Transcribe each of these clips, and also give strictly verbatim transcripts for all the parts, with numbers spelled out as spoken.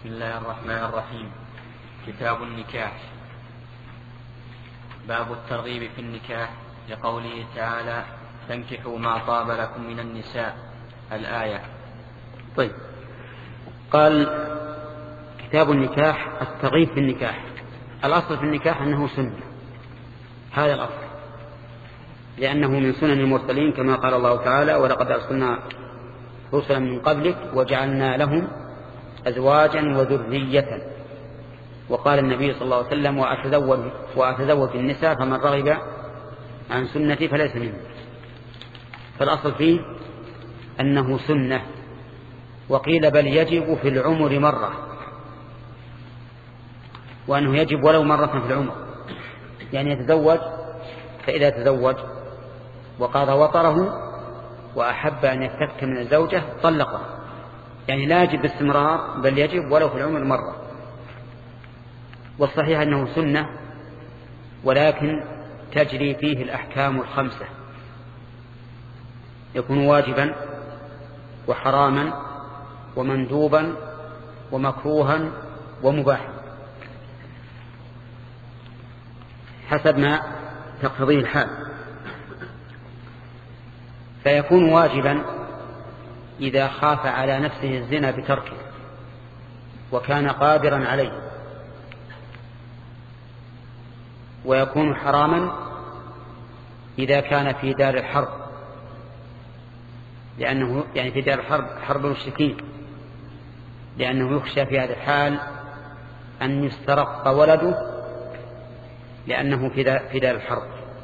بسم الله الرحمن الرحيم. كتاب النكاح. باب الترغيب في النكاح لقوله تعالى فانكحوا ما طاب لكم من النساء الآية. طيب، قال كتاب النكاح الترغيب في النكاح. الأصل في النكاح أنه سنة، هذا الأصل، لأنه من سنن المرسلين كما قال الله تعالى ولقد أرسلنا رسلا من قبلك وجعلنا لهم أزواجا وذرية. وقال النبي صلى الله عليه وسلم وأتزوج, وأتزوج النساء فمن رغب عن سنتي فليس مني. فالأصل فيه أنه سنة، وقيل بل يجب في العمر مرة، وأنه يجب ولو مرة في العمر، يعني يتزوج، فإذا تزوج وقاضى وطره وأحب أن يفتك من الزوجة طلقه، يعني لا يجب باستمرار بل يجب ولو في العمر مرة. والصحيح أنه سنة، ولكن تجري فيه الأحكام الخمسة، يكون واجبا وحراما ومندوبا ومكروها ومباحا حسب ما تقتضيه الحال. فيكون واجبا إذا خاف على نفسه الزنا بتركه وكان قادرا عليه، ويكون حراما إذا كان في دار الحرب، لأنه يعني في دار الحرب حرب المشركين، لأنه يخشى في هذا الحال أن يسترق ولده لأنه في دار الحرب.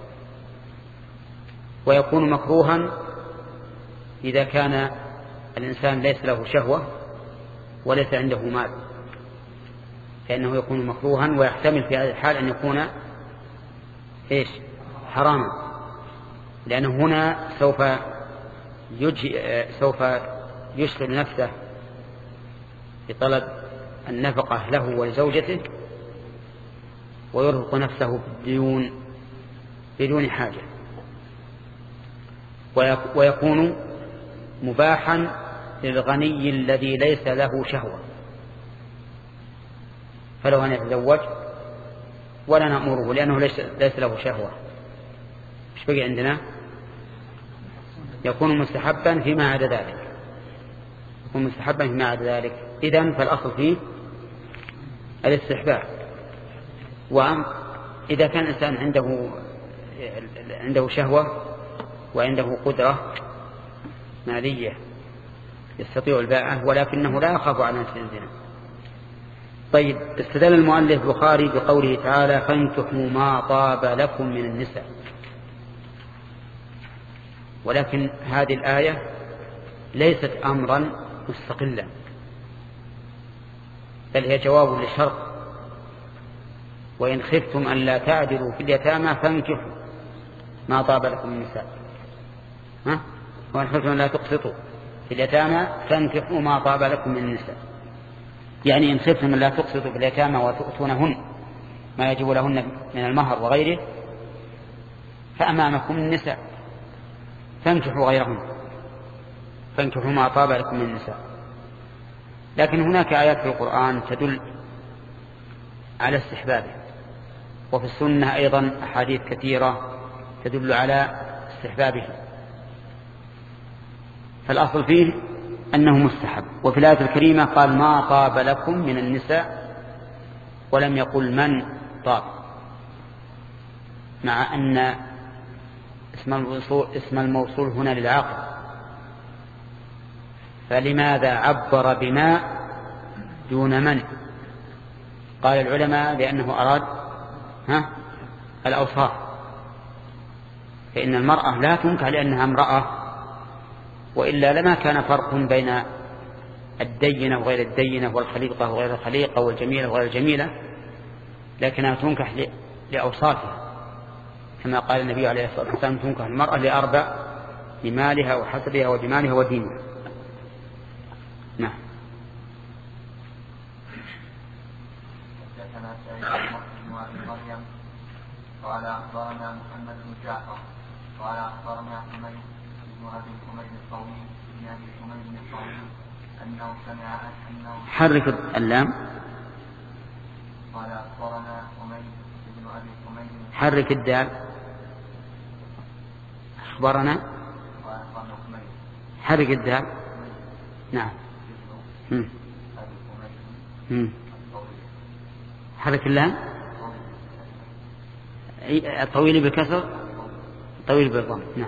ويكون مكروها إذا كان الإنسان ليس له شهوة وليس عنده مال، فإنه يكون مكروها، ويحتمل في هذا الحال أن يكون إيش حراما، لأنه هنا سوف يجي سوف يشغل نفسه بطلب النفقة له ولزوجته، ويرهق نفسه بالديون بدون حاجة. ويكون مباحا للغني الذي ليس له شهوة، فلو أن يتزوج ولا نأمره لأنه ليس, ليس له شهوة، مش بقي عندنا؟ يكون مستحبا فيما عدا ذلك، يكون مستحبا فيما عدا ذلك. إذن فالأصل فيه الاستحباب. وإذا كان الإنسان عنده عنده شهوة وعنده قدرة مالية يستطيع الباعة ولكنه لا يخاف على نفسه الزنا. طيب، استدل المؤلف البخاري بقوله تعالى فانكحوا ما طاب لكم من النساء، ولكن هذه الآية ليست أمرا مستقلا، بل هي جواب للشرط وإن خفتم أن لا تعدلوا في اليتامى فانكحوا ما طاب لكم من النساء، ها؟ وإن خفتم أن لا تقسطوا في اليتامى فانكحوا ما طاب لكم من النساء، يعني إن خفتم أن لا تقسطوا في اليتامى وتؤتونهن ما يجب لهن من المهر وغيره فأمامكم النساء فانكحوا غيرهن، فانكحوا ما طاب لكم من النساء. لكن هناك آيات في القرآن تدل على استحبابه، وفي السنة أيضا أحاديث كثيرة تدل على استحبابه، فالأصل فيه أنه مستحب. وفي الآية الكريمة قال ما طاب لكم من النساء ولم يقل من طاب، مع أن اسم الموصول, اسم الموصول هنا للعاقل، فلماذا عبر بما دون من؟ قال العلماء لأنه أراد ها الأوصاف، فإن المرأة لا تنكح لأنها امرأة، وإلا لما كان فرق بين الدينة وغير الدينة والخليقة وغير الخليقة والجميلة وغير الجميلة، لكنها تنكح لأوصافها، كما قال النبي عليه الصلاة والسلام تنكح المرأة لأربع: لمالها وحسبها وجمالها ودينها. نعم. قال أخبرنا محمد بن جعفر قال أخبرنا حميد بن أبي حميد الطويل بن أبي حميد الطويل أنه سمع أنه حرك اللام. قال أخبرنا حميد بن أبي حميد. حرك الدال. أخبرنا. حرك الدال. نعم. هم. هم. حرك اللام. الطويل بالكسر الطويل بالضم. نعم.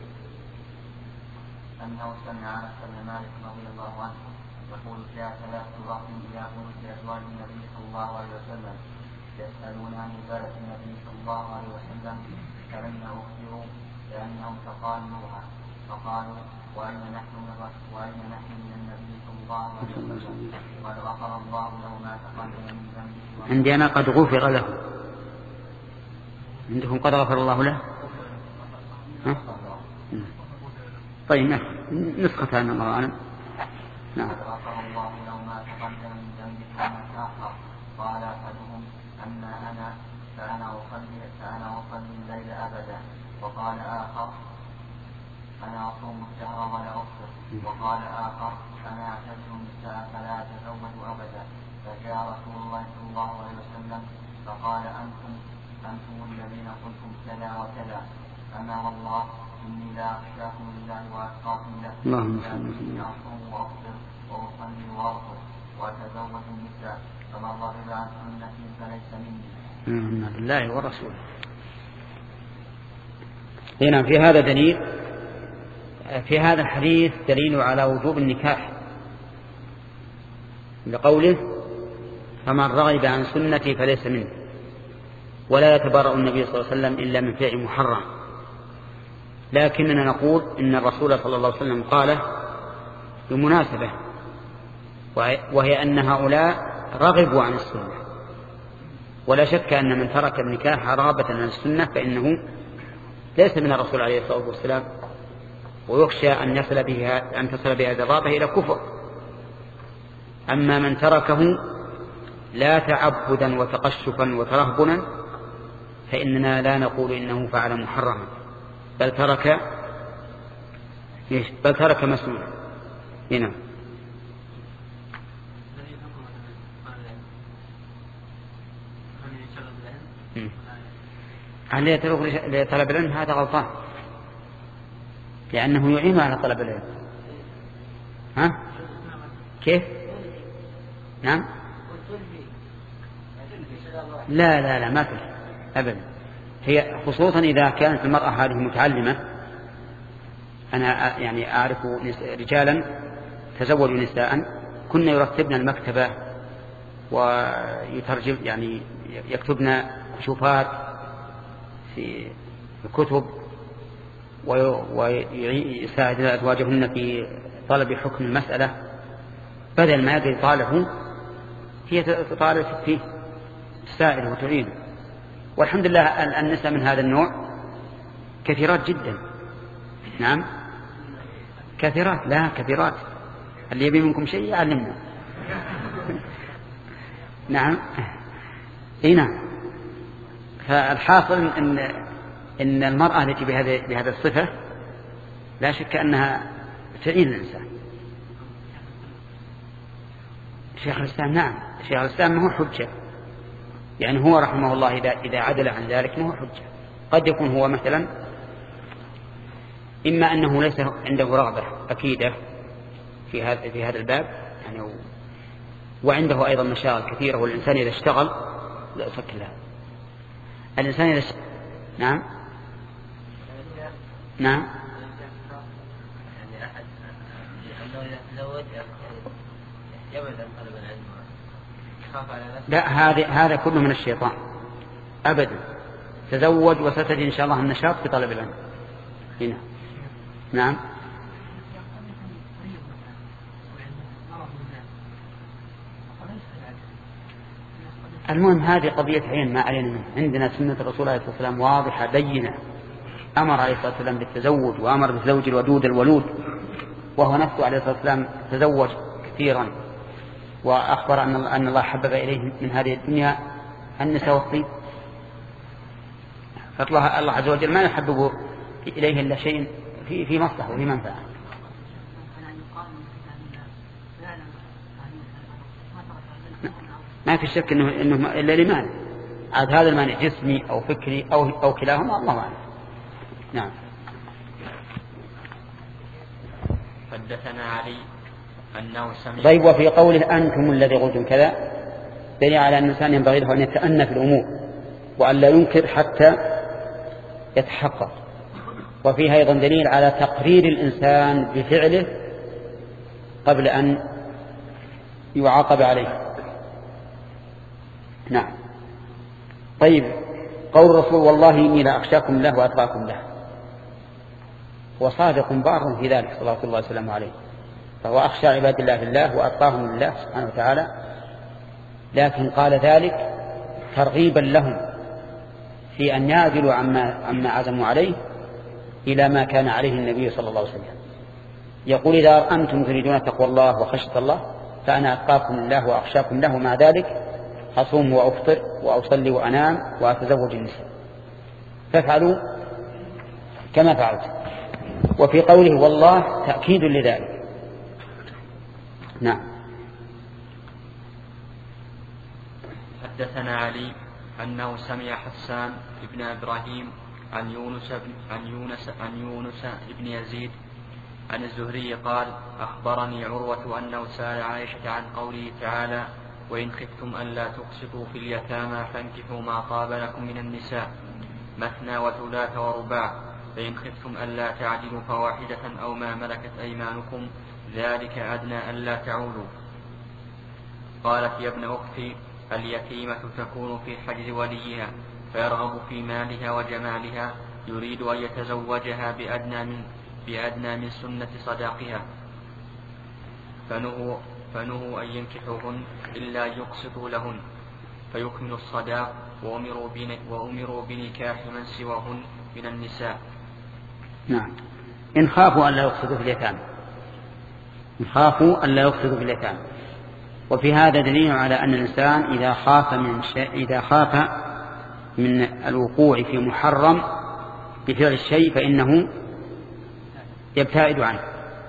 أنه سمع أنس بن مالك رضي الله عنه يقول جاء ثلاث رهط إلى بيوت أزواج النبي صلى الله عليه وسلم يسألون عن عبادة النبي صلى الله عليه وسلم فلم أخبروا لأنهم تقالوها فقالوا وأين نحن وأين نحن من النبي صلى الله عليه وسلم قد غفر الله له ما تقدم من ذنبه. عندنا قد غفر له. عندكم قد غفر الله له. ها؟ طيب نسختها من الله أعلم. نعم. قد غفر الله له ما تقدم من ذنبه وما تأخر. قال أحدهم أما أنا فأنا أصلي فأنا أصلي الليل أبدا. وقال آخر أنا أصوم الشهر ولا أفطر. وقال آخر أنا أعتزل النساء فلا أتزوج أبدا. فجاء رسول الله صلى الله عليه وسلم فقال أنتم أنتم الذين قلتم كذا وكذا. أما والله إني لا أخشاكم لله وأتقاكم له. لكني أصوم وأفطر وأصلي وأرقد وأتزوج النساء فمن رغب عن سنتي فليس مني. لله ورسوله. هنا في هذا دليل في هذا الحديث دليل على وجوب النكاح لقوله فمن رغب عن سنتي فليس مني. ولا يتبرأ النبي صلى الله عليه وسلم إلا من فعل محرم. لكننا نقول إن الرسول صلى الله عليه وسلم قال بمناسبة وهي أن هؤلاء رغبوا عن السنة. ولا شك أن من ترك النكاح رغبة عن السنة فإنه ليس من الرسول عليه الصلاة والسلام ويخشى أن يصل بها أن تصل بهذه الرغبة إلى كفر. أما من تركه لا تعبدا وتقشفا وترهبنا فإننا لا نقول إنه فعل محرما بل ترك بل ترك مسنونا. هنا هل يترك لطلب العلم؟ هذا غلطان لأنه يعين على طلب العلم. ها كيف؟ نعم لا لا لا ما في أبدا. هي خصوصا إذا كانت المرأة هذه متعلمة. أنا يعني أعرف رجالا تزوجوا نساء كنا يرتبن المكتبة ويترجم يعني يكتبن كشوفات في الكتب ويساعد أزواجهن في طلب حكم المسألة بدل ما يقضي طالعه هي تطالب فيه تساعد وتعين. والحمد لله النساء من هذا النوع كثيرات جدا. نعم كثيرات لا كثيرات. اللي يبي منكم شيء يعلمنا. نعم هنا فالحاصل إن إن المرأة التي بهذه بهذه الصفة لا شك أنها تعين الإنسان. شيخ الإسلام نعم شيخ الإسلام ما هو حجة يعني هو رحمه الله إذا إذا عدل عن ذلك ما هو حجة. قد يكون هو مثلا إما أنه ليس عنده رغبة أكيدة في هذا في هذا الباب يعني وعنده أيضا مشاغل كثيرة. والإنسان إذا اشتغل لا أفكر لها الإنسان إذا اشتغل. نعم نعم يعني أحد أنه إذا تزوج يبعد عن طلب العلم يخاف على نفسه. لا هذا هذا كله من الشيطان أبدا. تزوج وستجد إن شاء الله النشاط في طلب العلم. هنا نعم المهم هذه قضية عين ما علينا منه. عندنا سنة الرسول عليه الصلاة والسلام واضحة بينة. أمر عليه الصلاة والسلام بالتزوج وأمر بالزوج الودود الولود وهو نفسه عليه الصلاة والسلام تزوج كثيرا وأخبر أن أن الله حبب إليه من هذه الدنيا النساء والطيب. فالله الله عز وجل ما يحبب إليه إلا شيء في في مصلحة وفي منفعة. ما في شك إنه, إنه إلا لمانع، عاد هذا المانع جسمي أو فكري أو, أو كلاهما، الله أعلم. نعم. حدثنا علي أنه سمع. طيب، وفي قوله أنتم الذي قلتم كذا دليل على أن الإنسان ينبغي له أن يتأنى في الأمور وأن لا ينكر حتى يتحقق. وفيها أيضا دليل على تقرير الإنسان بفعله قبل أن يعاقب عليه. نعم. طيب، قول الرسول والله إني لا أخشاكم له وأتقاكم له، وصادق بار في ذلك صلى الله عليه وسلم عليه، فهو أخشى عباد الله بالله وأتقاهم لله سبحانه وتعالى، لكن قال ذلك ترغيبا لهم في أن يعدلوا عما, عما عزموا عليه إلى ما كان عليه النبي صلى الله عليه وسلم. يقول إذا أنتم تريدون تقوى الله وخشية الله فأنا أتقاكم لله وأخشاكم له، مع ذلك أصوم وأفطر وأصلي وأنام وأتزوج النساء، فافعلوا كما فعلت. وفي قوله والله تأكيد لذلك. نعم. حدثنا علي أنه سمع حسان بن إبراهيم عن يونس عن يونس عن يونس بن يزيد عن الزهري قال أخبرني عروة أنه سأل عائشة عن قوله تعالى وإن خفتم ألا تقسطوا في اليتامى فانكحوا ما طاب لكم من النساء مثنى وثلاث ورباع فإن خفتم ألا تعدلوا فواحدة أو ما ملكت أيمانكم ذلك أدنى ألا تعولوا. قالت يا ابن أختي اليتيمة تكون في حجز وليها فيرغب في مالها وجمالها يريد أن يتزوجها بأدنى من, بأدنى من سنة صداقها فنهوا, فنهوا أن ينكحوهن إلا يقسطوا لهن فيكملوا الصداق وأمروا, وأمروا بنكاح من سواهن من النساء. نعم. إن خافوا أن لا يقسطوا في اليتامى، إن خافوا أن لا يقسطوا في اليتامى. وفي هذا دليل على أن الإنسان إذا خاف من شيء إذا خاف من الوقوع في محرم بفعل الشيء فإنه يبتعد عنه،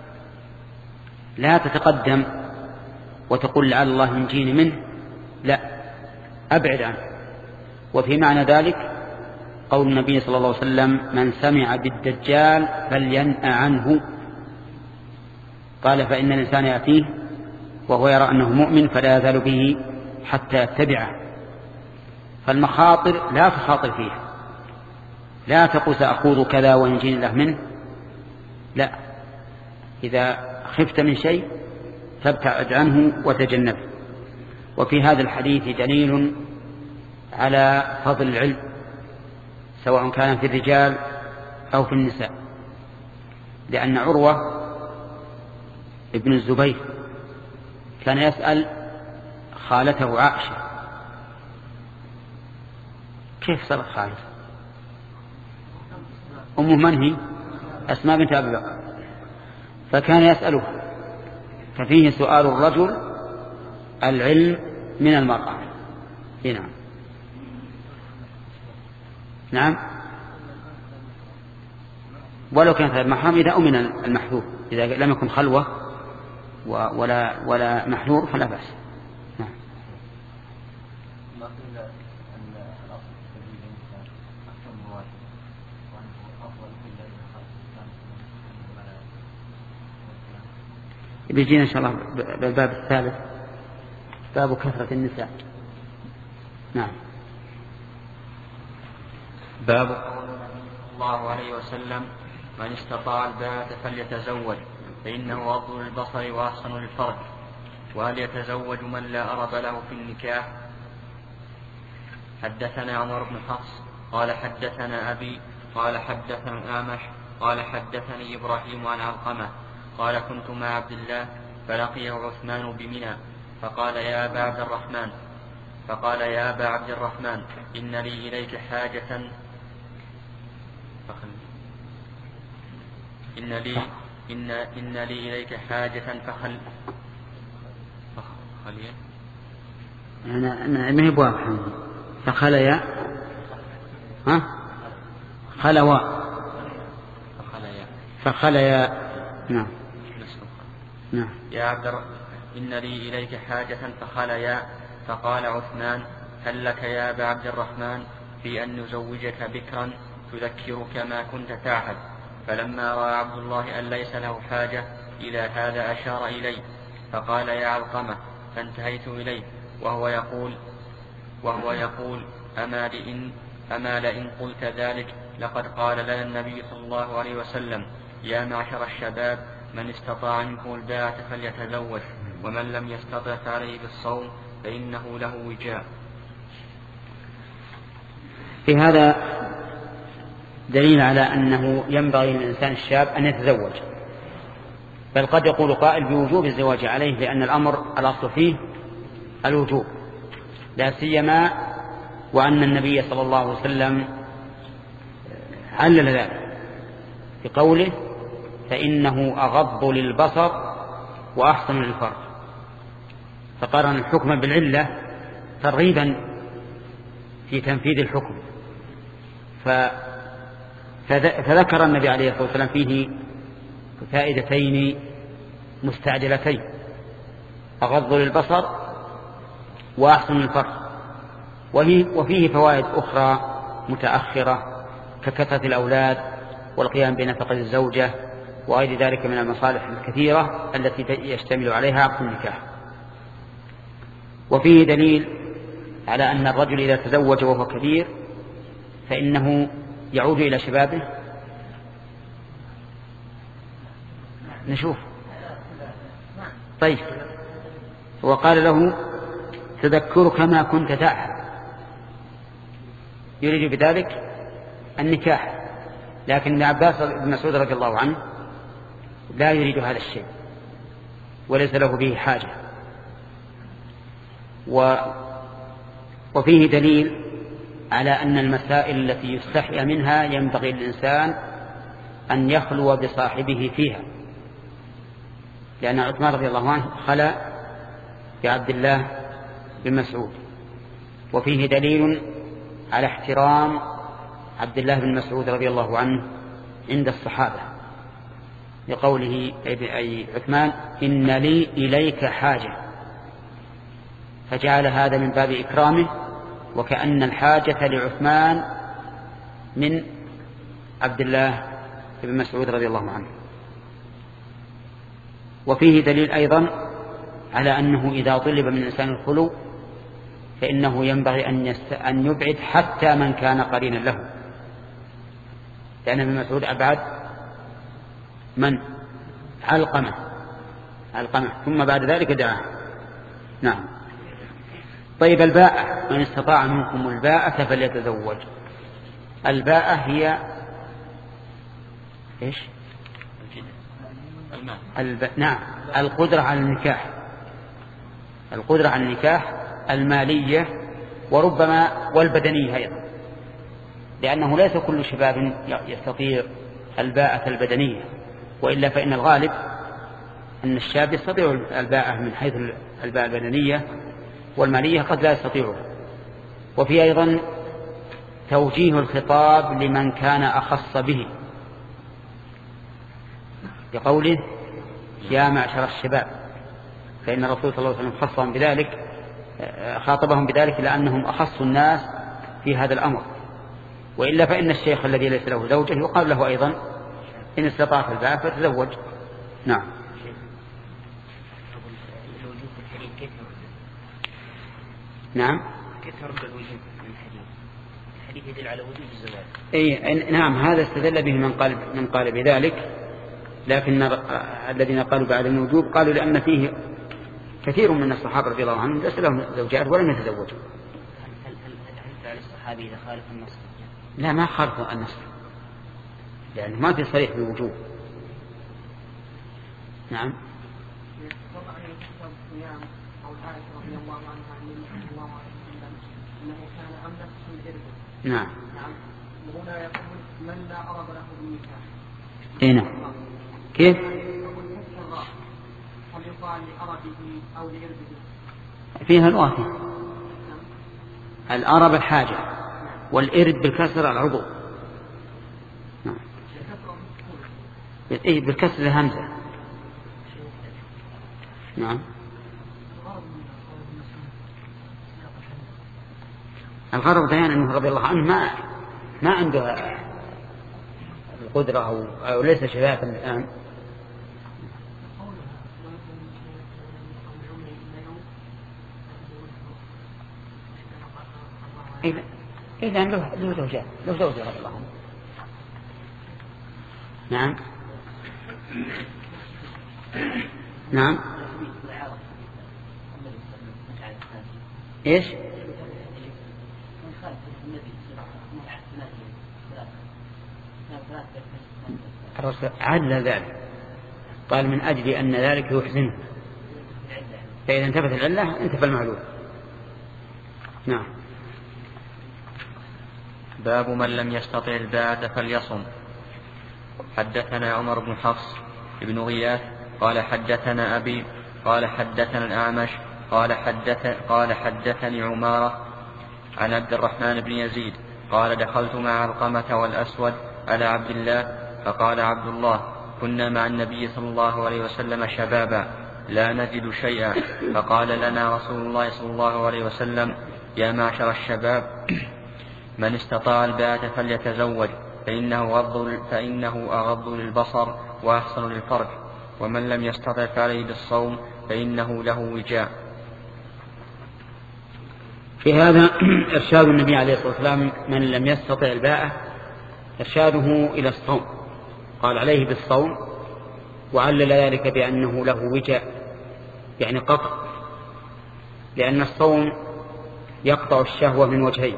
لا تتقدم وتقول لعل الله ينجيني منه، لا، أبعد عنه. وفي معنى ذلك قول النبي صلى الله عليه وسلم من سمع بالدجال فلينأ عنه، قال فإن الإنسان يأتيه وهو يرى أنه مؤمن فلا يزال به حتى يتبعه. فالمخاطر لا تخاطر فيها، لا تقول سأخوض كذا وينجيني الله منه، لا، إذا خفت من شيء فابتعد عنه وتجنبه. وفي هذا الحديث دليل على فضل العلم سواء كان في الرجال أو في النساء، لأن عروة ابن الزبير كان يسأل خالته عائشة كيف صارت خالته أمه من هي؟ أسماء بنت أبي بكر، فكان يسأله، ففيه سؤال الرجل العلم من المرأة. نعم. نعم، ولو كانت المحرم إذا أمن المحذور، إذا لم يكن خلوة ولا ولا محذور فلا بأس. نعم. بيجينا إن شاء الله بالباب الثالث باب كثرة النساء. نعم. باب قول الله عليه وسلم من استطاع الباءة فليتزوج فإنه أغض للبصر وأحسن للفرج. وهل يتزوج من لا أرب له في النكاح؟ حدثنا عمر بن حفص قال حدثنا أبي قال حدثنا الأعمش قال حدثني إبراهيم عن علقمة قال كنت مع عبد الله فلقيه عثمان بمنى فقال يا أبا عبد الرحمن فقال يا أبا عبد الرحمن إن لي إليك حاجة فخل إن لي إن إن لي إليك حاجة فخل فخلي أنا أنا ما هي بواضح فخليا ها خلوا فخليا فخليا. نعم. نعم. يا عبد الر... إن لي إليك حاجة فخليا فقال عثمان: هل لك يا أبا عبد الرحمن في أن نزوجك بكرا تذكرك ما كنت تعهد؟ فلما رأى عبد الله أن ليس له حاجة إلى هذا أشار إليه فقال: يا علقمة، فانتهيت إليه وهو يقول وهو يقول أما لئن, أما لئن قلت ذلك لقد قال لنا النبي صلى الله عليه وسلم: يا معشر الشباب من استطاع منكم الباءة فليتزوج ومن لم يستطع فعليه بالصوم فإنه له وجاء. في هذا دليل على أنه ينبغي للإنسان الشاب أن يتزوج، بل قد يقول قائل بوجوب الزواج عليه، لأن الأمر الأصل فيه الوجوب، لا سيما وأن النبي صلى الله عليه وسلم علل ذلك بقوله: فإنه أغض للبصر وأحسن للفرج، فقارن الحكم بالعلة ترغيبا في تنفيذ الحكم، فذكر النبي عليه الصلاة والسلام فيه فائدتين مستعجلتين: أغض للبصر وأحسن للفرج. وفيه فوائد أخرى متأخرة ككثرة الأولاد والقيام بنفقة الزوجة وغير ذلك من المصالح الكثيرة التي يشتمل عليها عقد النكاح. وفيه دليل على أن الرجل إذا تزوج وهو كبير فإنه يعود إلى شبابه. نشوف. طيب، وقال له: تذكرك ما كنت تعهد، يريد بذلك النكاح، لكن ابن عباس بن مسعود رضي الله عنه لا يريد هذا الشيء وليس له به حاجة. و وفيه دليل على أن المسائل التي يستحيا منها ينبغي للإنسان أن يخلو بصاحبه فيها، لأن عثمان رضي الله عنه خلا بعبد الله بن مسعود. وفيه دليل على احترام عبد الله بن مسعود رضي الله عنه عند الصحابة، لقوله أي عثمان: إن لي إليك حاجة، فجعل هذا من باب إكرامه، وكأن الحاجة لعثمان من عبد الله بن مسعود رضي الله عنه. وفيه دليل أيضا على أنه إذا طلب من الإنسان الخلو فإنه ينبغي أن, يست... أن يبعد حتى من كان قرينا له، لأن ابن مسعود أبعد من علقمة علقمة ثم بعد ذلك دعاه. نعم. طيب، الباءة: من استطاع منكم الباءة فليتزوج. الباءة هي إيش؟ الب... نعم، القدرة على النكاح، القدرة على النكاح المالية وربما والبدنية أيضا، لأنه ليس كل شباب يستطيع الباءة البدنية، وإلا فإن الغالب أن الشاب يستطيع الباءة من حيث الباءة البدنية، والمالية قد لا يستطيعه. وفي أيضا توجيه الخطاب لمن كان أخص به، بقوله: يا معشر الشباب، فإن الرسول صلى الله عليه وسلم خصهم بذلك، خاطبهم بذلك لأنهم أخص الناس في هذا الأمر. وإلا فإن الشيخ الذي ليس له زوجة يقال له أيضا: إن استطاعت الباءة فتزوج. نعم. نعم. كيف يرد الوجوب من الحديث؟ الحديث يدل على وجوب الزواج. أي نعم، هذا استدل به من قال من قال بذلك، لكن الذين قالوا بعد الوجوب قالوا لأن فيه كثير من الصحابة رضي الله عنهم ليس لهم زوجات ولم يتزوجوا. هل هل هل هل الصحابي إذا خالف النص؟ لا، ما خالف النص، لأنه ما في صريح بالوجوب. نعم. نعم. وهنا يقول: من لا أرب له بالنكاح. اي نعم. كيف؟ هل يقال لأربه أو لإربه؟ فيها الوافي. الأرب الحاجة، والإرب بالكسر العضو. نعم. إيه بالكسر الهمزة. نعم. الغرض بيان أنه رضي الله عنه ما ما عنده القدرة أو, أو ليس شبابا الآن. إذا إذا له له زوجات له زوجة رضي الله عنه. نعم نعم إيش الرسول عدل ذلك قال من أجل أن ذلك يحزنه فإذا انتفت العلة انتفى المعلول. نعم. باب من لم يستطع الباءة فليصم. حدثنا عمر بن حفص بن غياث قال حدثنا أبي قال حدثنا الأعمش قال, حدث قال حدثني عمارة عن عبد الرحمن بن يزيد قال دخلت مع علقمة والأسود على عبد الله فقال عبد الله كنا مع النبي صلى الله عليه وسلم شبابا لا نجد شيئا فقال لنا رسول الله صلى الله عليه وسلم يا معشر الشباب من استطاع الباءة فليتزوج فإنه, غض فإنه أغض للبصر وأحسن للفرج ومن لم يستطع فعليه بالصوم فإنه له وجاء. في هذا إرشاد النبي عليه الصلاة والسلام من لم يستطع الباءة إرشاده إلى الصوم قال عليه بالصوم وعلل ذلك بأنه له وجاء يعني قطع لأن الصوم يقطع الشهوة من وجهين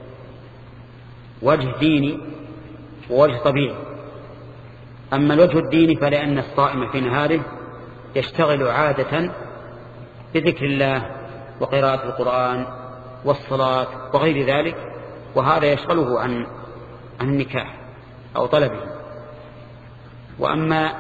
وجه ديني ووجه طبيعي. أما الوجه الديني فلأن الصائم في نهاره يشتغل عادة بذكر الله وقراءة القرآن والصلاة وغير ذلك وهذا يشغله عن عن النكاح أو طلبه. وأما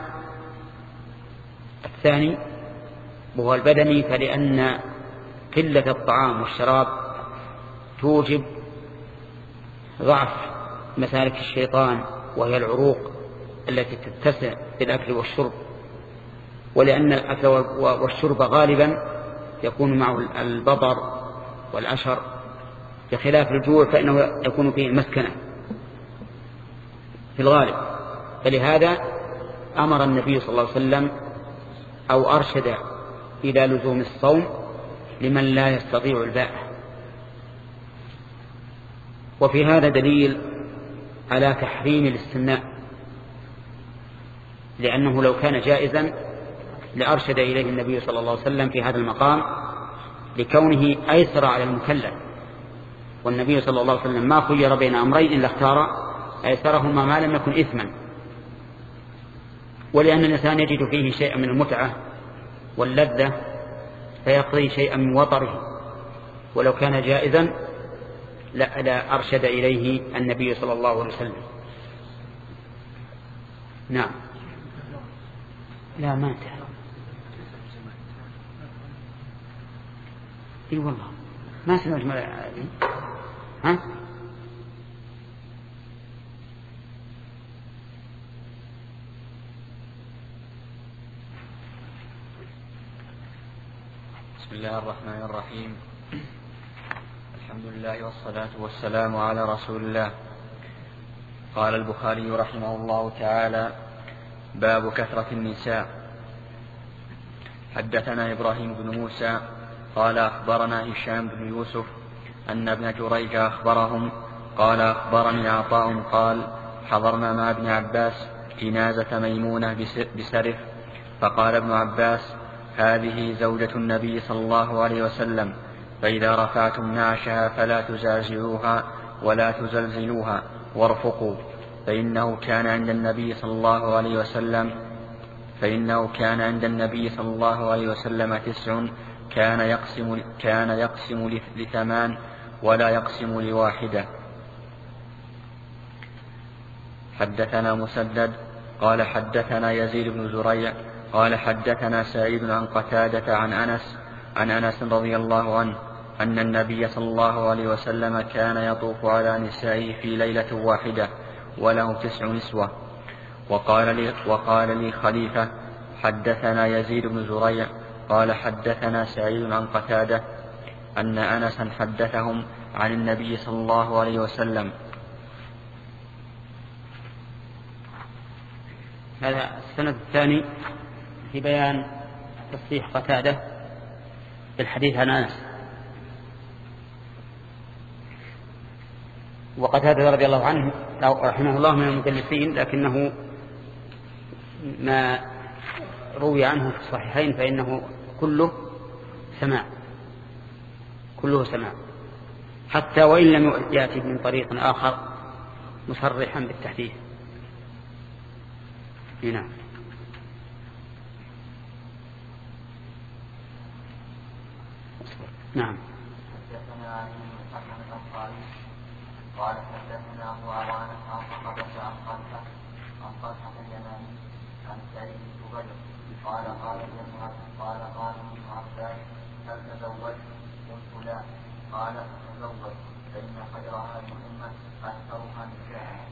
الثاني وهو البدني فلأن قلة الطعام والشراب توجب ضعف مسالك الشيطان وهي العروق التي تتسع بالأكل والشرب ولأن الأكل والشرب غالبا يكون معه البطر والأشر بخلاف الجوع فإنه يكون فيه مسكنة في الغالب. فلهذا أمر النبي صلى الله عليه وسلم أو أرشد إلى لزوم الصوم لمن لا يستطيع الباءة. وفي هذا دليل على تحريم الاستمناء لأنه لو كان جائزا لأرشد إليه النبي صلى الله عليه وسلم في هذا المقام لكونه أيسر على المكلف والنبي صلى الله عليه وسلم ما خير بين أمرين إلا اختار أيسرهما ما لم يكن إثما ولأن الإنسان يجد فيه شيئا من المتعة واللذة فيقضي شيئا من وطره ولو كان جائزا لا, لا أرشد إليه النبي صلى الله عليه وسلم. نعم. لا ما انتهى. اي والله ما سمعت ما ها بسم الله الرحمن الرحيم. الحمد لله والصلاة والسلام على رسول الله. قال البخاري رحمه الله تعالى باب كثرة النساء. حدثنا إبراهيم بن موسى قال أخبرنا هشام بن يوسف أن ابن جريج أخبرهم قال أخبرني عطاء قال حضرنا مع ابن عباس جنازة ميمونة بسرف فقال ابن عباس هذه زوجة النبي صلى الله عليه وسلم فإذا رفعتم نعشها فلا تزعزعوها ولا تزلزلوها وارفقوا فإنه كان عند النبي صلى الله عليه وسلم فإنه كان عند النبي صلى الله عليه وسلم تسع كان يقسم كان يقسم لثمان ولا يقسم لواحدة. حدثنا مسدد قال حدثنا يزيد بن زريع قال حدثنا سعيد عن قتادة عن أنس عن أنس رضي الله عنه أن النبي صلى الله عليه وسلم كان يطوف على نسائه في ليلة واحدة وله تسع نسوة. وقال لي, وقال لي خليفة حدثنا يزيد بن زريع قال حدثنا سعيد عن قتادة أن أنسا حدثهم عن النبي صلى الله عليه وسلم. هذا السند الثاني في بيان تصحيح قتادة بالحديث عن أنس. وقتادة رضي الله عنه رحمه الله من المدلسين، لكنه ما روي عنه في الصحيحين فإنه كله سماع، كله سماع، حتى وإن لم يأتي من طريق آخر مصرحا بالتحديث. هنا نعم. حدثنا علي بن حسن الأنصاري قال حدثنا أبو عوانة عن صحابة عن طلحة عن طلحة اليماني عن سعيد بن جبير قال قال ابن قال قال ابن عباس هل تزوج؟ قلت لا. قال تزوج فإن خير هذه الأمة أكثرها نساء.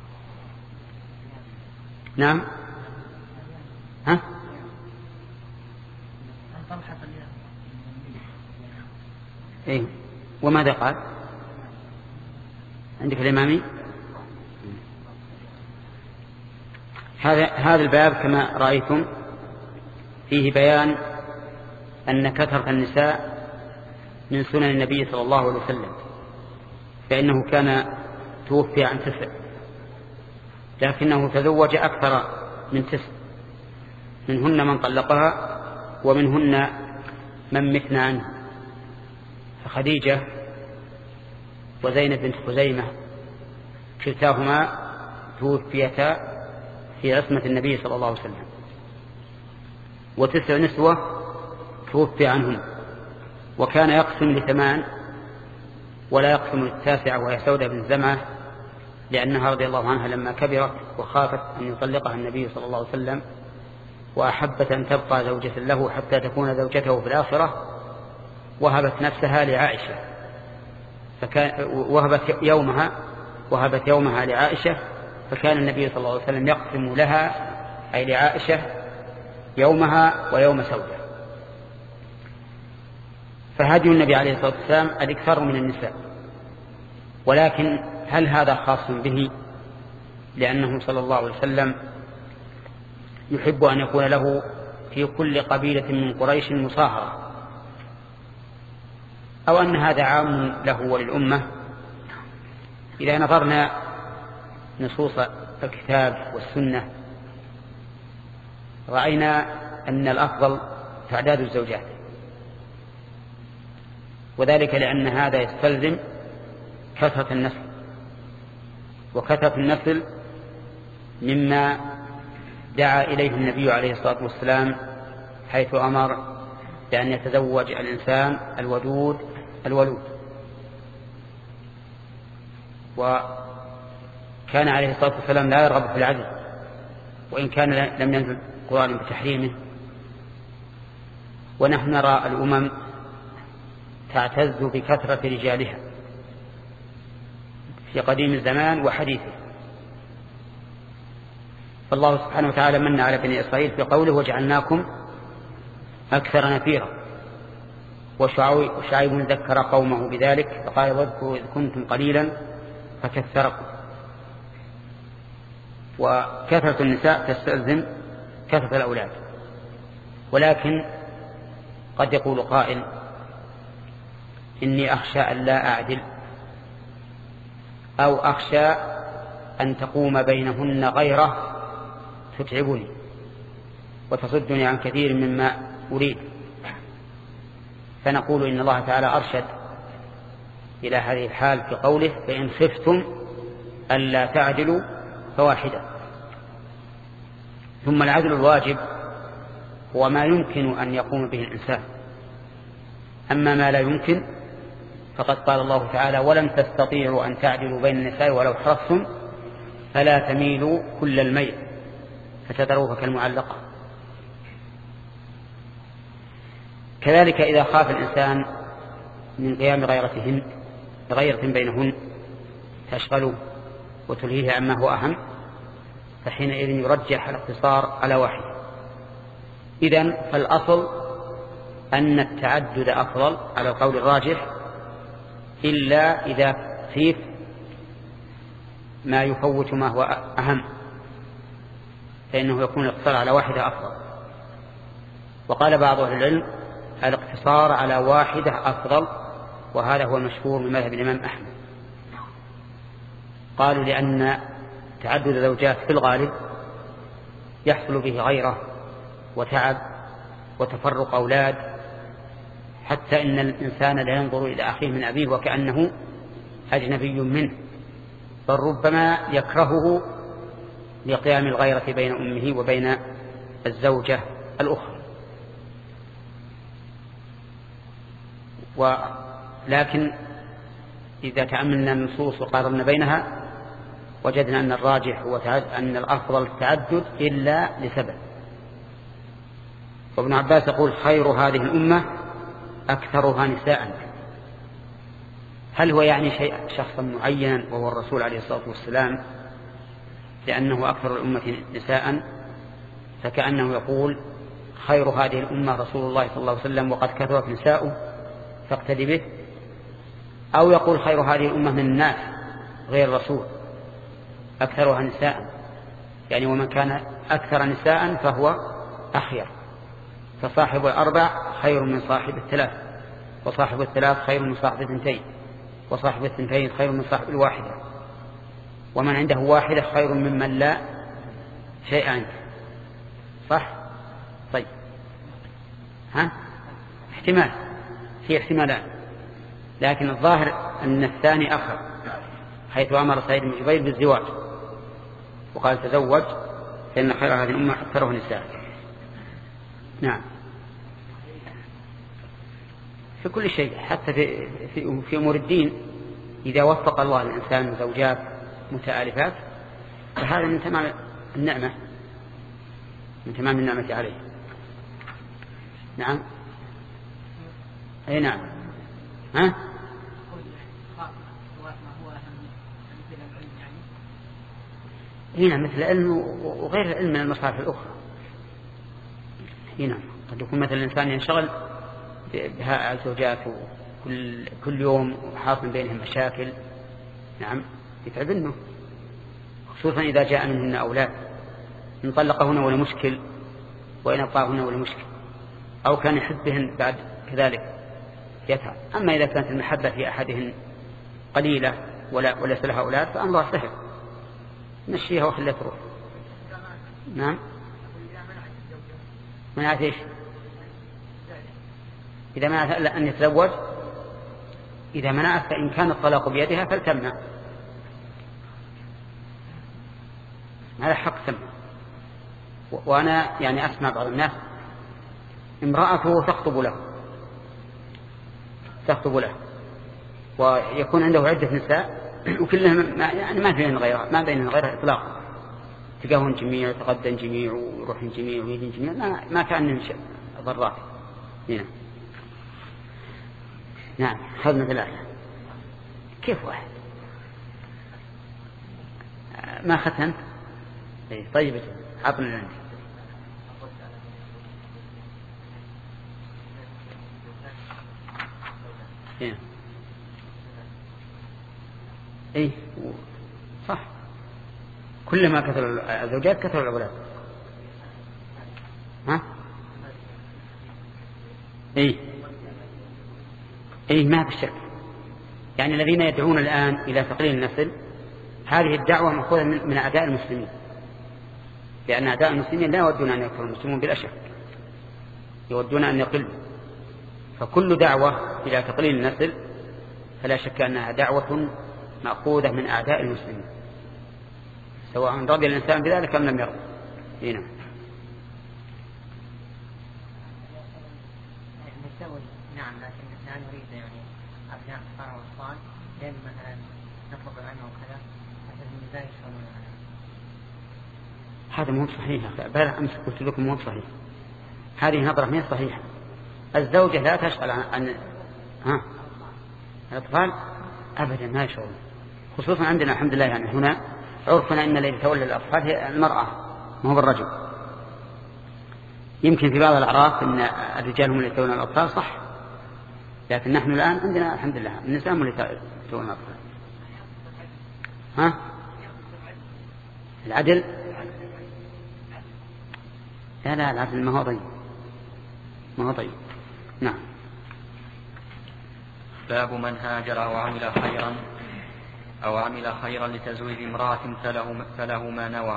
نعم. ها؟ عن طلحة اليماني. إيه. وماذا قال؟ عندك الإمامي؟ هذا هذا الباب كما رأيتم فيه بيان أن كثرة النساء من سنن النبي صلى الله عليه وسلم، فإنه كان توفي عن تسع، لكنه تزوج أكثر من تسع، منهن من طلقها ومنهن من مثنى عنه. فخديجة وزينب بنت خزيمة كلتاهما توفيتا في عصمة النبي صلى الله عليه وسلم، وتسع نسوة توفي عنهم، وكان يقسم لثمان ولا يقسم للتاسعة وهي سودة بن زمعة، لأنها رضي الله عنها لما كبرت وخافت أن يطلقها النبي صلى الله عليه وسلم وأحبت أن تبقى زوجة له حتى تكون زوجته في الآخرة، وهبت نفسها لعائشة، فكان وهبت يومها وهبت يومها لعائشة، فكان النبي صلى الله عليه وسلم يقسم لها أي لعائشة يومها ويوم سودة. فهدي النبي عليه الصلاة والسلام الإكثار من النساء، ولكن هل هذا خاص به؟ لأنه صلى الله عليه وسلم يحب أن يكون له في كل قبيلة من قريش مصاهرة، أو أن هذا عام له وللأمة؟ إذا نظرنا نصوص الكتاب والسنة رأينا أن الأفضل تعداد الزوجات، وذلك لأن هذا يستلزم كثرة النسل، وكثرة النسل مما دعا إليه النبي عليه الصلاة والسلام حيث أمر بأن يتزوج الإنسان الودود الولود. وكان عليه الصلاة والسلام لا يرغب في العدل، وإن كان لم ينزل القرآن بتحريمه. ونحن نرى الأمم تعتز بكثرة رجالها في قديم الزمان وحديثه، فالله سبحانه وتعالى من على بني إسرائيل في قوله وجعلناكم أكثر نفيرا. وشعيب ذكر قومه بذلك فقال واذكروا إذ كنتم قليلا فكثركم. وكثرة النساء تستلزم كثرة الأولاد، ولكن قد يقول قائل إني أخشى أن لا أعدل، أو أخشى أن تقوم بينهن غيره تتعبني وتصدني عن كثير مما أريد. فنقول إن الله تعالى أرشد إلى هذه الحال في قوله فإن خفتم ألا تعدلوا فواحدة. ثم العدل الواجب هو ما يمكن أن يقوم به الإنسان، أما ما لا يمكن فقد قال الله تعالى ولن تستطيعوا أن تعدلوا بين النساء ولو حرصتم فلا تميلوا كل الميل فتذروها كالمعلقة. كذلك إذا خاف الإنسان من قيام غيرتهن غيرة بينهن تشغله وتلهيه عما هو أهم، فحينئذ يرجح الاقتصار على واحد. إذن فالأصل أن التعدد أفضل على القول الراجح إلا إذا خيف ما يفوت ما هو أهم، فإنه يكون الاقتصار على واحدة أفضل. وقال بعض أهل العلم الاقتصار على واحدة أفضل، وهذا هو المشهور من مذهب الإمام أحمد. قالوا لأن تعدد زوجات في الغالب يحصل به غيرة وتعب وتفرق أولاد، حتى إن الإنسان لا ينظر إلى أخيه من أبيه وكأنه أجنبي منه، بل ربما يكرهه لقيام الغيرة بين أمه وبين الزوجة الأخرى. ولكن إذا تأملنا النصوص وقارنا بينها وجدنا أن الراجح هو أن الأفضل التعدد إلا لسبب. وابن عباس يقول خير هذه الأمة أكثرها نساء. هل هو يعني شيء شخصا معينا وهو الرسول عليه الصلاة والسلام لأنه أكثر الأمة نساء؟ فكأنه يقول خير هذه الأمة رسول الله صلى الله عليه وسلم وقد كثرت نساؤه فاقتدي به، أو يقول خير هذه الأمة من الناس غير الرسول أكثرها نساء، يعني ومن كان أكثر نساء فهو أخير، فصاحب الأربع خير من صاحب الثلاث، وصاحب الثلاث خير من صاحب الثنتين، وصاحب الثنتين خير من صاحب الواحدة، ومن عنده واحدة خير ممن لا شيء عنده. صح؟ طيب ها احتمال، في احتمالات، لكن الظاهر أن الثاني أخر، حيث أمر سعيد بن جبير بالزواج وقال تزوج فإن خير هذه الأمة أكثرها نساء. نعم، في كل شيء، حتى في, في, في أمور الدين إذا وفق الله الإنسان زوجات متآلفات فهذا من تمام النعمة، من تمام النعمة عليه. نعم، أي نعم. ها؟ هنا مثل العلم وغير العلم من المصالح الأخرى. هنا قد يكون مثل الإنسان ينشغل بها الزوجات كل كل يوم وحاصل بينهم مشاكل، نعم يتعب منه، خصوصا إذا جاء منهن أولاد، إن طلقهن ولا مشكل، وإن أبقاهن ولا مشكل، أو كان يحبهن بعد كذلك يتعب. أما إذا كانت المحبة في أحدهن قليلة ولا وليس لها أولاد فأمرها سهل، نشيها وخليها تروح. نعم، منعت إيش؟ إذا منعت أن يتزوج، إذا منعت فإن كان الطلاق بيدها فلتمنع، هذا حق تمنع. وأنا يعني أسمع بعض الناس امرأته تخطب له تخطب له ويكون عنده عدة نساء وكلهم ما يعني ما بينهم غيرها ما بينهم غيرها إطلاقا، تلقاهم جميع يتقدم جميع ويروحون جميع ويجين جميع، ما ما كان شيء ضرات هنا. نعم، خذنا ثلاثة. كيف واحد ما ختن؟ طيب عطنا عندي. إيه إيه صح، كلما كثر الزوجات كثر الأولاد. ها إيه إيه ما في شك، يعني الذين يدعون الآن إلى تقليل النسل هذه الدعوة مأخوذة من, من أعداء المسلمين، لأن أعداء المسلمين لا يودون أن يكثر المسلمون بلا شك، يودون أن يقل. فكل دعوة إلى تقليل النسل فلا شك أنها دعوة مأخوذة من أعداء المسلمين، سواء رضي الإنسان بذلك أم لم يرضى. هنا نعم، لكن لا نريد يعني أبناء صغار وأطفال، لأن مثلا نطلب عنه وكذا مثلا من ذلك يشعرون هذا مو صحيح. بل أمس قلت لكم مو صحيح، هذه نظرة مين صحيحة. الزوجة لا تشغل عن ها الأطفال أبدا، ما يشعرون، خصوصا عندنا الحمد لله يعني هنا عرفنا أن الذي يتولى الأطفال هي المرأة ما هو الرجل. يمكن في بعض الأعراف أن الرجال هم اللي يتولون الأطفال صح، لكن نحن الآن عندنا الحمد لله النساء اللي تسوون أفضل. ها العدل لا لا العدل ما هو طيب ما هو طيب. نعم. باب من هاجر أو عمل خيرا أو عمل خيرا لتزويج امرأة فله, فله ما نوى.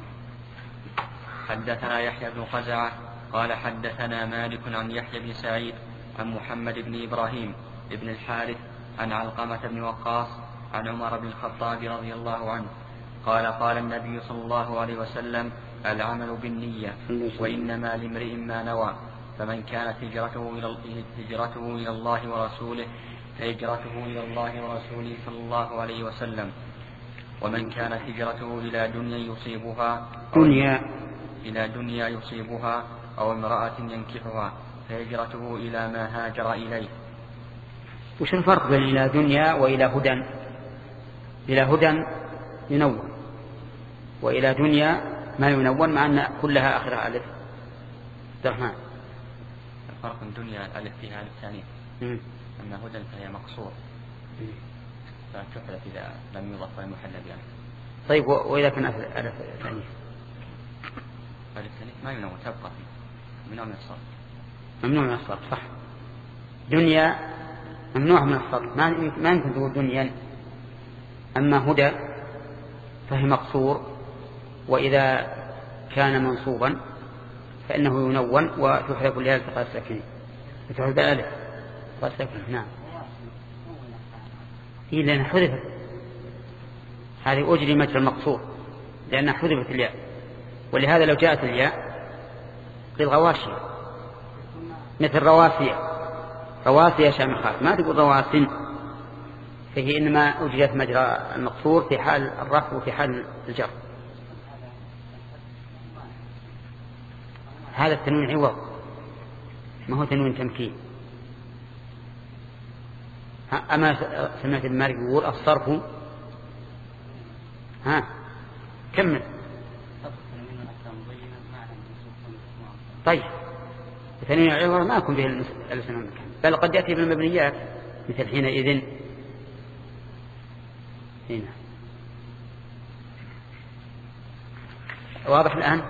حدثنا يحيى بن قزعة قال حدثنا مالك عن يحيى بن سعيد عن محمد بن إبراهيم بن الحارث عن علقمة بن وقاص عن عمر بن الخطاب رضي الله عنه قال قال النبي صلى الله عليه وسلم العمل بالنية وإنما لامرئ ما نوى فمن كانت هجرته إلى, هجرته إلى الله ورسوله فهجرته إلى الله ورسوله صلى الله عليه وسلم ومن كانت هجرته إلى دنيا يصيبها دنيا إلى دنيا يصيبها أو امرأة ينكحها فهجرته إلى ما هاجر إليه. وش الفرق بين إلى دنيا وإلى هدى؟ إلى هدى ينون وإلى دنيا ما ينون مع أن كلها آخرها ألف. الرحمن الفرق الدنيا الألف فيها ألف ثانية أما هدى فهي مقصور فتحذف إذا لم يضف المحل بها. طيب وإذا كان ألف ثانية ألف ثانية ما ينون تبقى فيه ممنوع من الصرف. ممنوع من الصرف صح. دنيا ممنوع من الصرف ما يمكن تقول دنيا. أما هدى فهي مقصور وإذا كان منصوبا فإنه ينون وتحذف لها التقاء الساكنين وتحذف الألف التقاء الساكنين. نعم هي لأنها حذفت هذه أجري مجرى المقصور لأنها حذفت الياء ولهذا لو جاءت الياء للغواشية مثل رواسية رواسية شامخات ما تقول رواسن فهي إنما أجريت مجرى المقصور في حال الرفع وفي حال الجر. هذا التنوين عوض ما هو تنوين تمكين. أما سمعت ابن مالك يقول الصرف ها كمل. طيب التنوين عوض ما أكون به الاسم بل قد يأتي بالمبنيات مثل حينئذ هنا. واضح الآن؟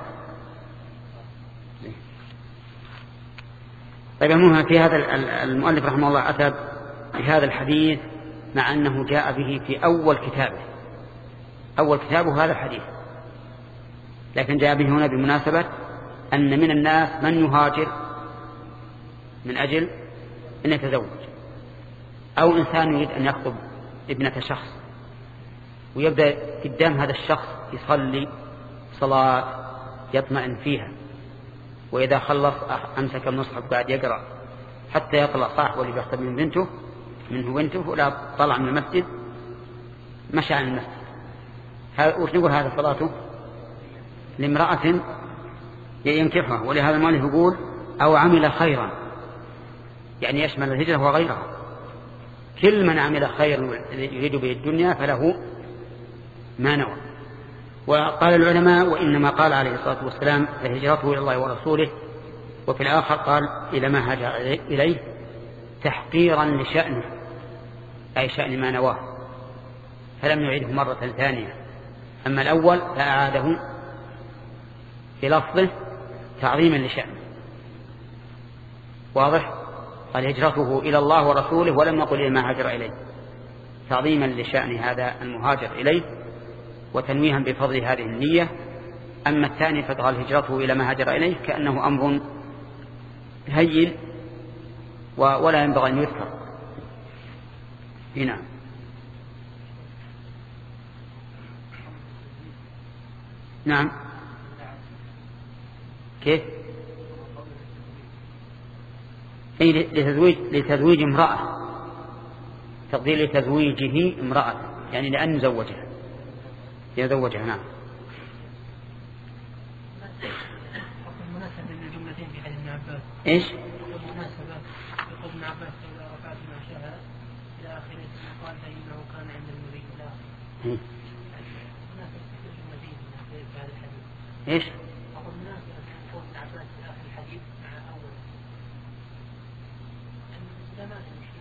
طيب المهم في هذا المؤلف رحمه الله أتى بهذا الحديث مع أنه جاء به في أول كتابه أول كتابه هذا الحديث لكن جاء به هنا بمناسبة أن من الناس من يهاجر من أجل أن يتزوج أو إنسان يريد أن يخطب ابنة شخص ويبدأ قدام هذا الشخص يصلي صلاة يطمئن فيها وإذا خلص أمسك المصحف قاعد يقرأ حتى يطلع صاحبه اللي بيخطب من بنته منه بنته ولا طلع من المسجد مشى عن المسجد. وش نقول هذا صلاته لامرأة ينكحها. ولهذا المؤلف يقول أو عمل خيرا يعني يشمل الهجرة وغيرها. كل من عمل خيرا يريد به الدنيا فله ما نوى. وقال العلماء وإنما قال عليه الصلاة والسلام فهجرته إلى الله ورسوله وفي الآخر قال إلى ما هاجر إليه تحقيرا لشأنه أي شأن ما نواه فلم يعيده مرة ثانية. أما الأول فأعاده في لفظه تعظيما لشأنه. واضح؟ قال هجرته إلى الله ورسوله ولم نقل إلى ما هاجر إليه تعظيما لشأن هذا المهاجر إليه وتنويها بفضل هذه النية. أما الثاني فقال هجرته إلى ما هاجر إليه كأنه أمر هين ولا ينبغي أن يذكر هنا. نعم كيف أي لتزويج, لتزويج امرأة تقدير لتزويجه امرأة يعني لأن زوجها يزوجها. نعم ايش المناسبة يقول ابن عباس إذا رفعت ما شاء إلى آخره قال فإنه كان عند النبي إلى آخره. ايش أقول مناسبة يقول ابن عباس في آخر الحديث مع أول زمان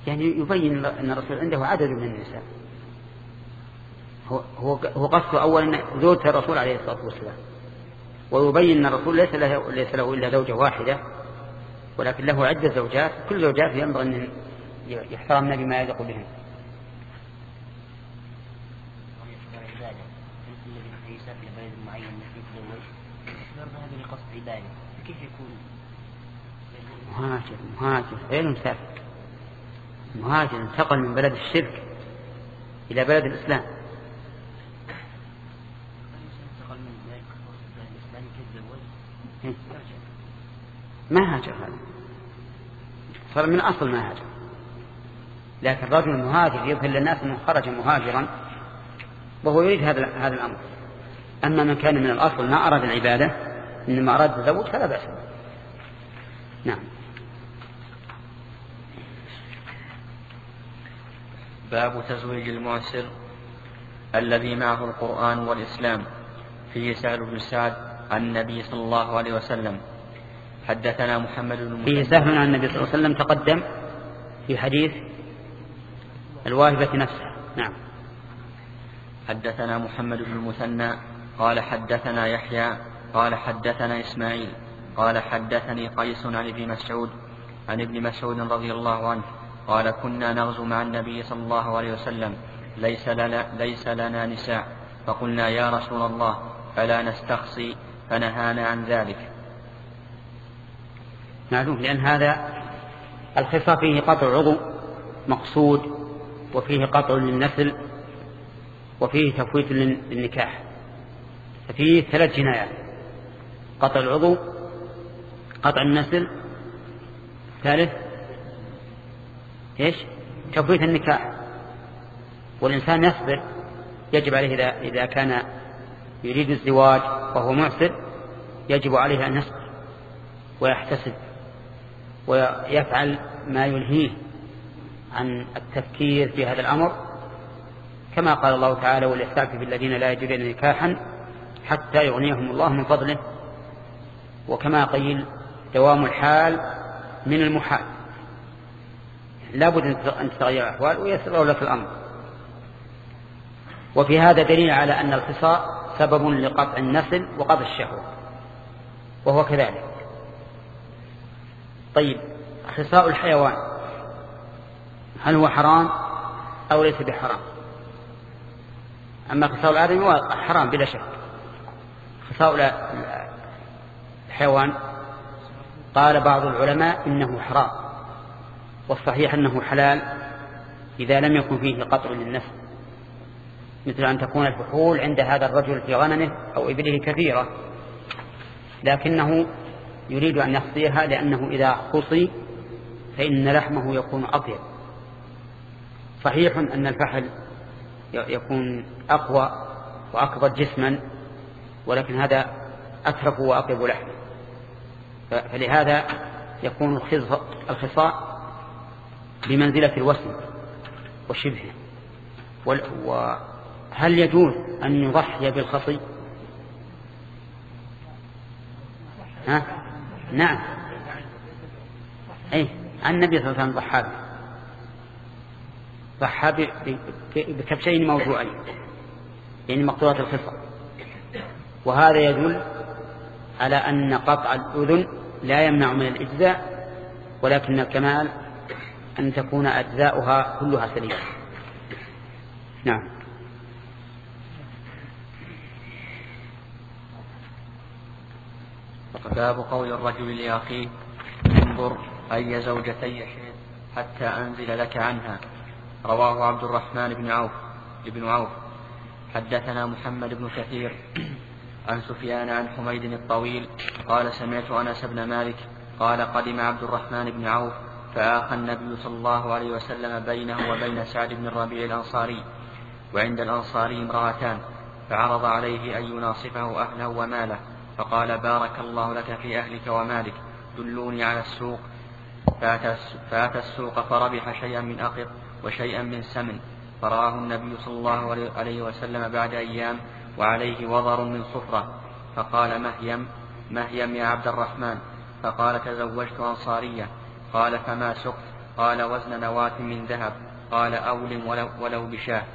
يعني يبين أن الرسول عنده عدد من النساء. هو هو قصده أولا زوجة الرسول عليه الصلاة والسلام، ويبين أن الرسول ليس له, ليس له إلا زوجة واحدة، ولكن له عدة زوجات، كل زوجات ينبغي أن يحترمن بما يليق بهن. كيف يكون مهاجر مهاجر غير مسافر، مهاجر انتقل من بلد الشرك إلى بلد الإسلام. ما هاجر، هذا صار من أصل ما هاجر، لكن رجل مهاجر يظهر للناس أنه خرج مهاجرا وهو يريد هذا هذا الأمر. أما من كان من الأصل ما أراد العبادة إنما أراد التزوج فلا بأس. نعم. باب تزويج المعسر الذي معه القرآن والإسلام. فيه سهل بن سعد عن النبي صلى الله عليه وسلم. حدثنا محمد بن مسلم. فيه سهل عن النبي صلى الله عليه وسلم تقدم في حديث الواهبة نفسها. نعم. حدثنا محمد بن المثنى قال حدثنا يحيى قال حدثنا إسماعيل قال حدثني قيس عن ابن مسعود عن ابن مسعود رضي الله عنه قال كنا نغزو مع النبي صلى الله عليه وسلم ليس لنا, ليس لنا نساء، فقلنا يا رسول الله فلا نستخصي، فنهانا عن ذلك. معلوم، لأن هذا الخصى فيه قطع عضو مقصود، وفيه قطع للنسل، وفيه تفويت للنكاح، ففيه ثلاث جنايات: قطع العضو، قطع النسل، ثالث ايش؟ تفويت النكاح. والإنسان يصبر، يجب عليه إذا, إذا كان يريد الزواج وهو معسر يجب عليه أن يصبر ويحتسب ويفعل ما يلهيه عن التفكير في هذا الأمر، كما قال الله تعالى: وليستعفف الذين لا يجدون نكاحا حتى يغنيهم الله من فضله. وكما قيل: دوام الحال من المحال، لا بد أن تتغير الأحوال ويسر لك الأمر. وفي هذا دليل على أن الخصاء سبب لقطع النسل وقطع الشهوة، وهو كذلك. طيب، خصاء الحيوان هل هو حرام أو ليس بحرام؟ أما خصاء الآدمي هو حرام بلا شك. خصاء الحيوان قال بعض العلماء إنه حرام، والصحيح أنه حلال إذا لم يكن فيه قطع للنسل، مثل أن تكون الفحول عند هذا الرجل في غنمه أو إبله كثيرة، لكنه يريد أن يخصيها لأنه إذا خصي فإن لحمه يكون أطيب. صحيح أن الفحل يكون أقوى وأكبر جسما، ولكن هذا أترف وأطيب لحما، فلهذا يكون الخصاء بمنزلة الوسم وشبهه. وهل يجوز أن يضحي بالخصي؟ ها؟ نعم. أي عن النبي صلى الله عليه وسلم ضحى ضحى بكبشين موضوعين، يعني مقطوعة الخصى. وهذا يدل على أن قطع الأذن لا يمنع من الإجزاء، ولكن الكمال أن تكون أجزاؤها كلها سليمة. نعم. باب قول الرجل لأخيه: انظر أي زوجتي شئت حتى أنزل لك عنها. رواه عبد الرحمن بن عوف بن عوف. حدثنا محمد بن كثير عن سفيان عن حميد الطويل قال: سمعت أنس بن مالك قال: قدم عبد الرحمن بن عوف فآخى النبي صلى الله عليه وسلم بينه وبين سعد بن الربيع الأنصاري، وعند الأنصاري امرأتان، فعرض عليه أن يناصفه أهله وماله، فقال: بارك الله لك في أهلك ومالك، دلوني على السوق. فأتى السوق فربح شيئا من أقط وشيئا من سمن، فرآه النبي صلى الله عليه وسلم بعد أيام وعليه وضر من صفرة، فقال: مهيم مهيم يا عبد الرحمن. فقال: تزوجت أنصارية. قال: فما سقت؟ قال وزن نواة من ذهب. قال أولم ولو, ولو بشاه.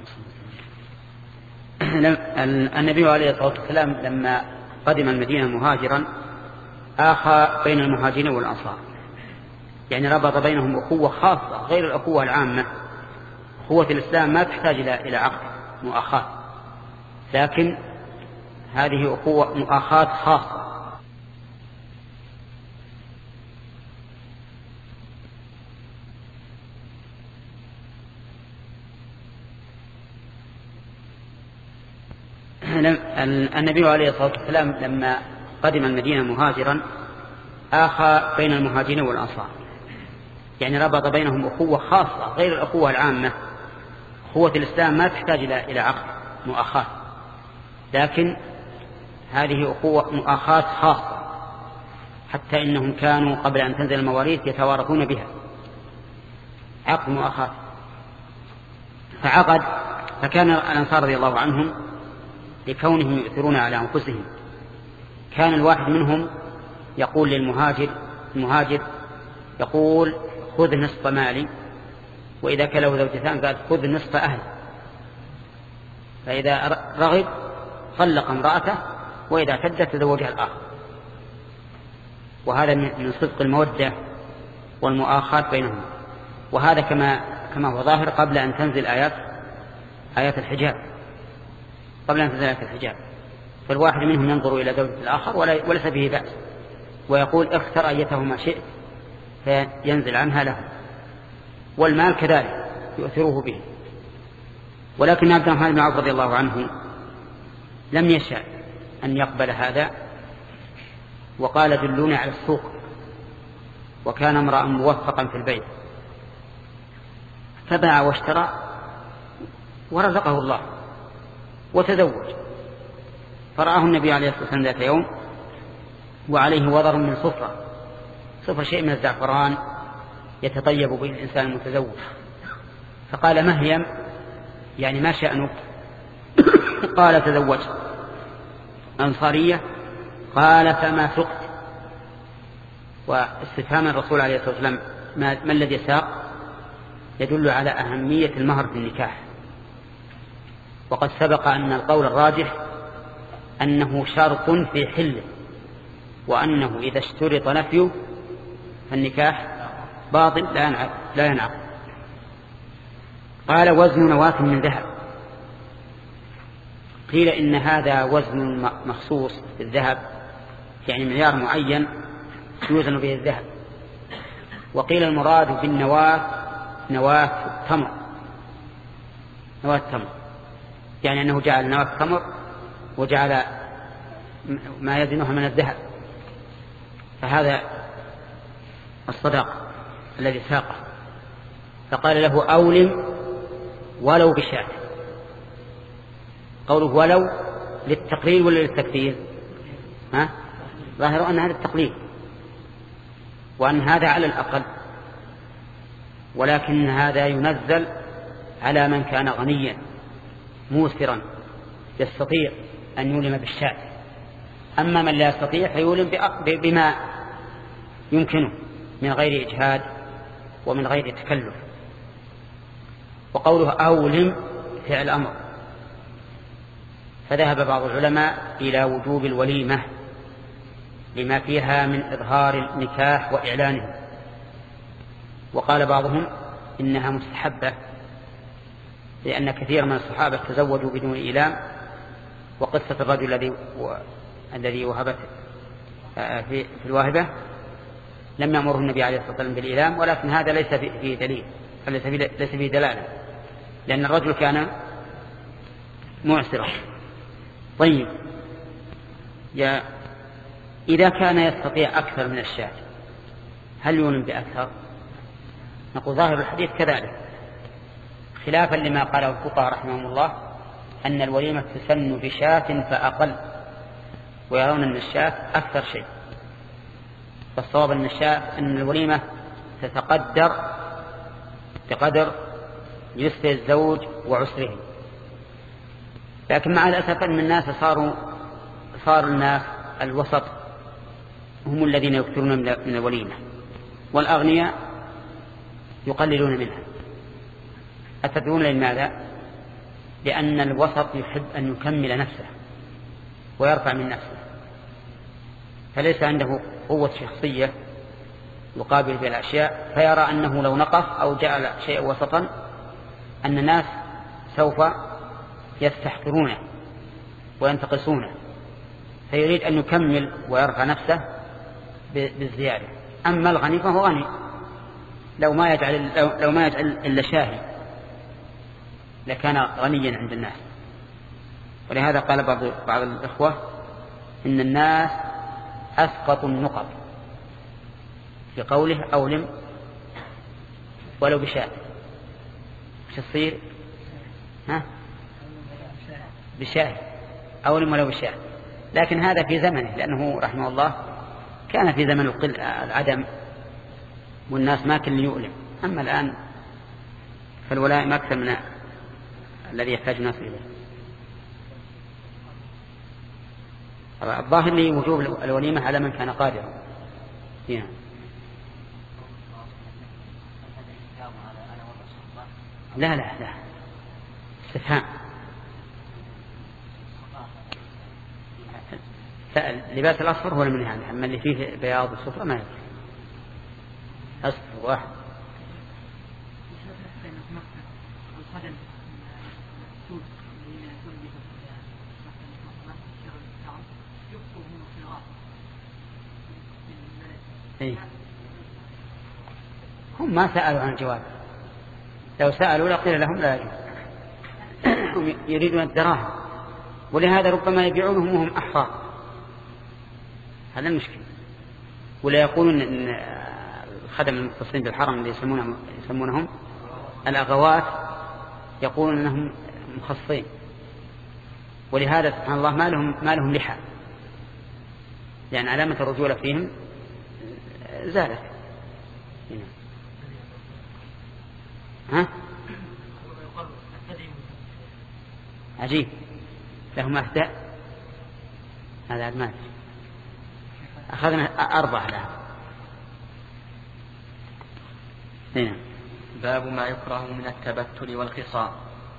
النبي عليه الصلاة والسلام لما قدم المدينة مهاجرا آخى بين المهاجرين والأنصار، يعني ربط بينهم أخوة خاصة غير الأخوة العامة. أخوة الإسلام ما تحتاج إلى عقد مؤاخاة، لكن هذه أخوة مؤاخاة خاصة. النبي عليه الصلاة والسلام لما قدم المدينة مهاجرا آخى بين المهاجرين والأنصار، يعني ربط بينهم أخوة خاصة غير الأخوة العامة. أخوة الإسلام ما تحتاج إلى عقد مؤاخاة، لكن هذه أخوة مؤاخاة خاصة، حتى إنهم كانوا قبل أن تنزل المواريث يتوارثون بها، عقد مؤاخاة. فعقد فكان الأنصار رضي الله عنهم لكونهم يؤثرون على أنفسهم، كان الواحد منهم يقول للمهاجر المهاجر يقول خذ نصف مالي، وإذا كان له زوجتان قال خذ نصف أهلي، فإذا رغب طلق امرأته، وإذا اعتدت تزوجها الآخر. وهذا من صدق المودة والمؤاخاة بينهم، وهذا كما كما هو ظاهر قبل أن تنزل آيات آيات الحجاب قبل أن تنزل آيات الحجاب. فالواحد منهم ينظر إلى زوجة الآخر وليس به بأس، ويقول اختر أيتهما شئت، فينزل عنها له. والمال كذلك يؤثره به. ولكن عبد الرحمن بن عوف رضي الله عنه لم يشاء أن يقبل هذا، وقال دلوني على السوق، وكان امرأ موفقا في البيع، فباع واشترى ورزقه الله وتزوج. فرآه النبي عليه الصلاة والسلام ذات يوم وعليه وضر من صفرة صفر شيء من الزعفران يتطيب به الإنسان المتزوج، فقال مهيم، يعني ما شأنك؟ قال تزوجت أنصارية. قال فما سقت؟ واستفهام الرسول عليه الصلاة والسلام ما, ما الذي ساق يدل على أهمية المهر في النكاح. وقد سبق أن القول الراجح أنه شرط في حله، وأنه إذا اشترط نفيه فالنكاح باطل لا ينعقد. قال وزن نواة من ذهب. قيل إن هذا وزن مخصوص بالذهب، يعني معيار معين يوزن به الذهب. وقيل المراد بالنواة نواة التمر، نواة التمر، يعني أنه جعل نواة التمر وجعل ما يزنها من الذهب، فهذا الصداق الذي ساقه. فقال له أولم ولو بشاة. قوله ولو للتقليل ولا للتكثير؟ ها؟ ظاهر أن هذا التقليل، وأن هذا على الأقل، ولكن هذا ينزل على من كان غنيا موسرا يستطيع أن يولم بالشاة. أما من لا يستطيع فيولم بما يمكنه من غير إجهاد ومن غير تكلف. وقوله أولم فعل أمر، فذهب بعض العلماء إلى وجوب الوليمة لما فيها من إظهار النكاح وإعلانه، وقال بعضهم إنها مستحبة، لأن كثير من الصحابة تزوجوا بدون إيلام. وقصة الرجل الذي الذي وهبت في الواهبة لم يأمره النبي عليه الصلاة والسلام بالإيلام، ولكن هذا ليس فيه دليل، ليس فيه دلالة، لأن الرجل كان معسرا. طيب، يا إذا كان يستطيع أكثر من الشاة هل يولم بأكثر؟ نقول ظاهر الحديث كذلك، خلافا لما قاله الفقهاء رحمهم الله أن الوليمة تسن بشاة فأقل، ويرون أن الشاة أكثر شيء. فالصواب أن الشاة أن الوليمة تتقدر بقدر يسر الزوج وعسره. لكن مع الأسف أن الناس صاروا صار الناس الوسط هم الذين يكثرون من الوليمة، والأغنياء يقللون منها. أتدرون لماذا؟ لأن الوسط يحب أن يكمل نفسه ويرفع من نفسه، فليس عنده قوة شخصية يقابل بالأشياء، فيرى أنه لو نقص أو جعل شيئا وسطا أن الناس سوف يستحقرونه وينتقصونه، فيريد أن يكمل ويرفع نفسه بالزيادة. أما الغني فهو غني، لو ما يجعل, لو لو ما يجعل إلا شاهي لكان غنيا عند الناس. ولهذا قال بعض, بعض الإخوة إن الناس أسقط النقط في قوله أولم ولو بشاة. وش تصير؟ ها؟ بشاة، أولم ولو بشاة. لكن هذا في زمنه، لأنه رحمه الله كان في زمن العدم والناس ما كل يؤلم. أما الآن فالولائم أكثر من الذي يحتاج الناس إليه. الظاهر لي وجوب الوليمة على من كان قادرا. هنا لا لا لا استفهام. لباس الأصفر هو من هذا، أما اللي فيه بياض الصفر ما يدري. أصفر واحد. إيه؟ هم ما سألوا عن الجواب، لو سألوا لقيل لهم لا يجوز. هم يريدون الدراهم، ولهذا ربما يبيعونهم وهم أحرار. هذا المشكلة. ولا يقولون إن الخدم المختصين بالحرم اللي يسمونهم, يسمونهم الأغوات يقولون أنهم مخصصين، ولهذا سبحان الله ما لهم, ما لهم لحى، لأن علامة الرجولة فيهم زالت. ها؟ عجيب، لهم أهداء. هذا عدمان أخذنا أربعة الآن. هنا باب ما يكره من التبتل والخصام.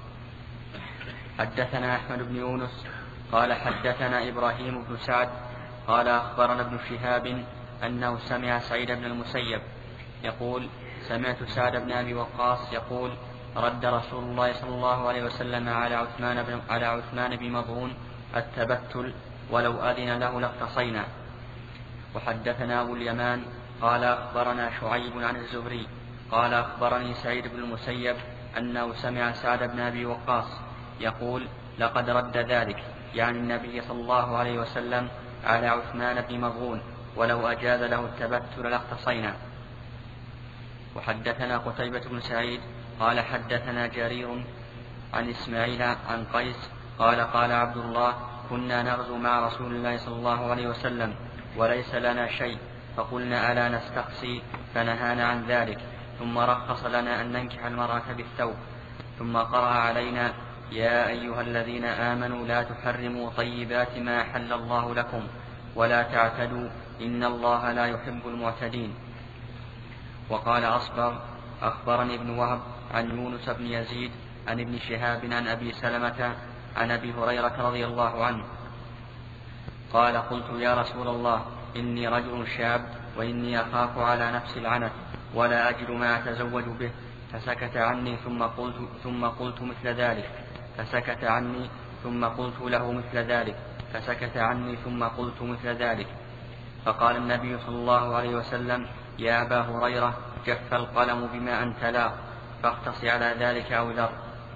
حدثنا أحمد بن يونس قال حدثنا إبراهيم بن سعد قال أخبرنا ابن شهاب أنه سمع سعيد بن المسيب يقول سمعت سعد بن أبي وقاص يقول رد رسول الله صلى الله عليه وسلم على عثمان بن, على عثمان بن مظعون التبتل ولو أذن له لاختصينا. وحدثنا أبو اليمان قال أخبرنا شعيب عن الزهري قال أخبرني سعيد بن المسيب أنه سمع سعد بن أبي وقاص يقول لقد رد ذلك، يعني النبي صلى الله عليه وسلم، على عثمان بن مظعون ولو أجاز له التبتل لاختصينا. وحدثنا قتيبة بن سعيد قال حدثنا جرير عن إسماعيل عن قيس قال قال عبد الله كنا نغزو مع رسول الله صلى الله عليه وسلم وليس لنا شيء، فقلنا ألا نستقصي، فنهانا عن ذلك، ثم رخص لنا أن ننكح المرأة بالثوب، ثم قرأ علينا يا أيها الذين آمنوا لا تحرموا طيبات ما أحل الله لكم ولا تعتدوا إن الله لا يحب المعتدين. وقال أصبر أخبرني ابن وهب عن يونس بن يزيد عن ابن شهاب عن أبي سلمة عن أبي هريرة رضي الله عنه قال قلت يا رسول الله إني رجل شاب وإني أخاف على نفسي العنت ولا أجد ما أتزوج به، فسكت عني ثم قلت, ثم قلت مثل ذلك فسكت عني ثم قلت له مثل ذلك فسكت عني ثم قلت مثل ذلك. فقال النبي صلى الله عليه وسلم يا أبا هريرة جف القلم بما أنت لا، فاختص على ذلك أو ذر.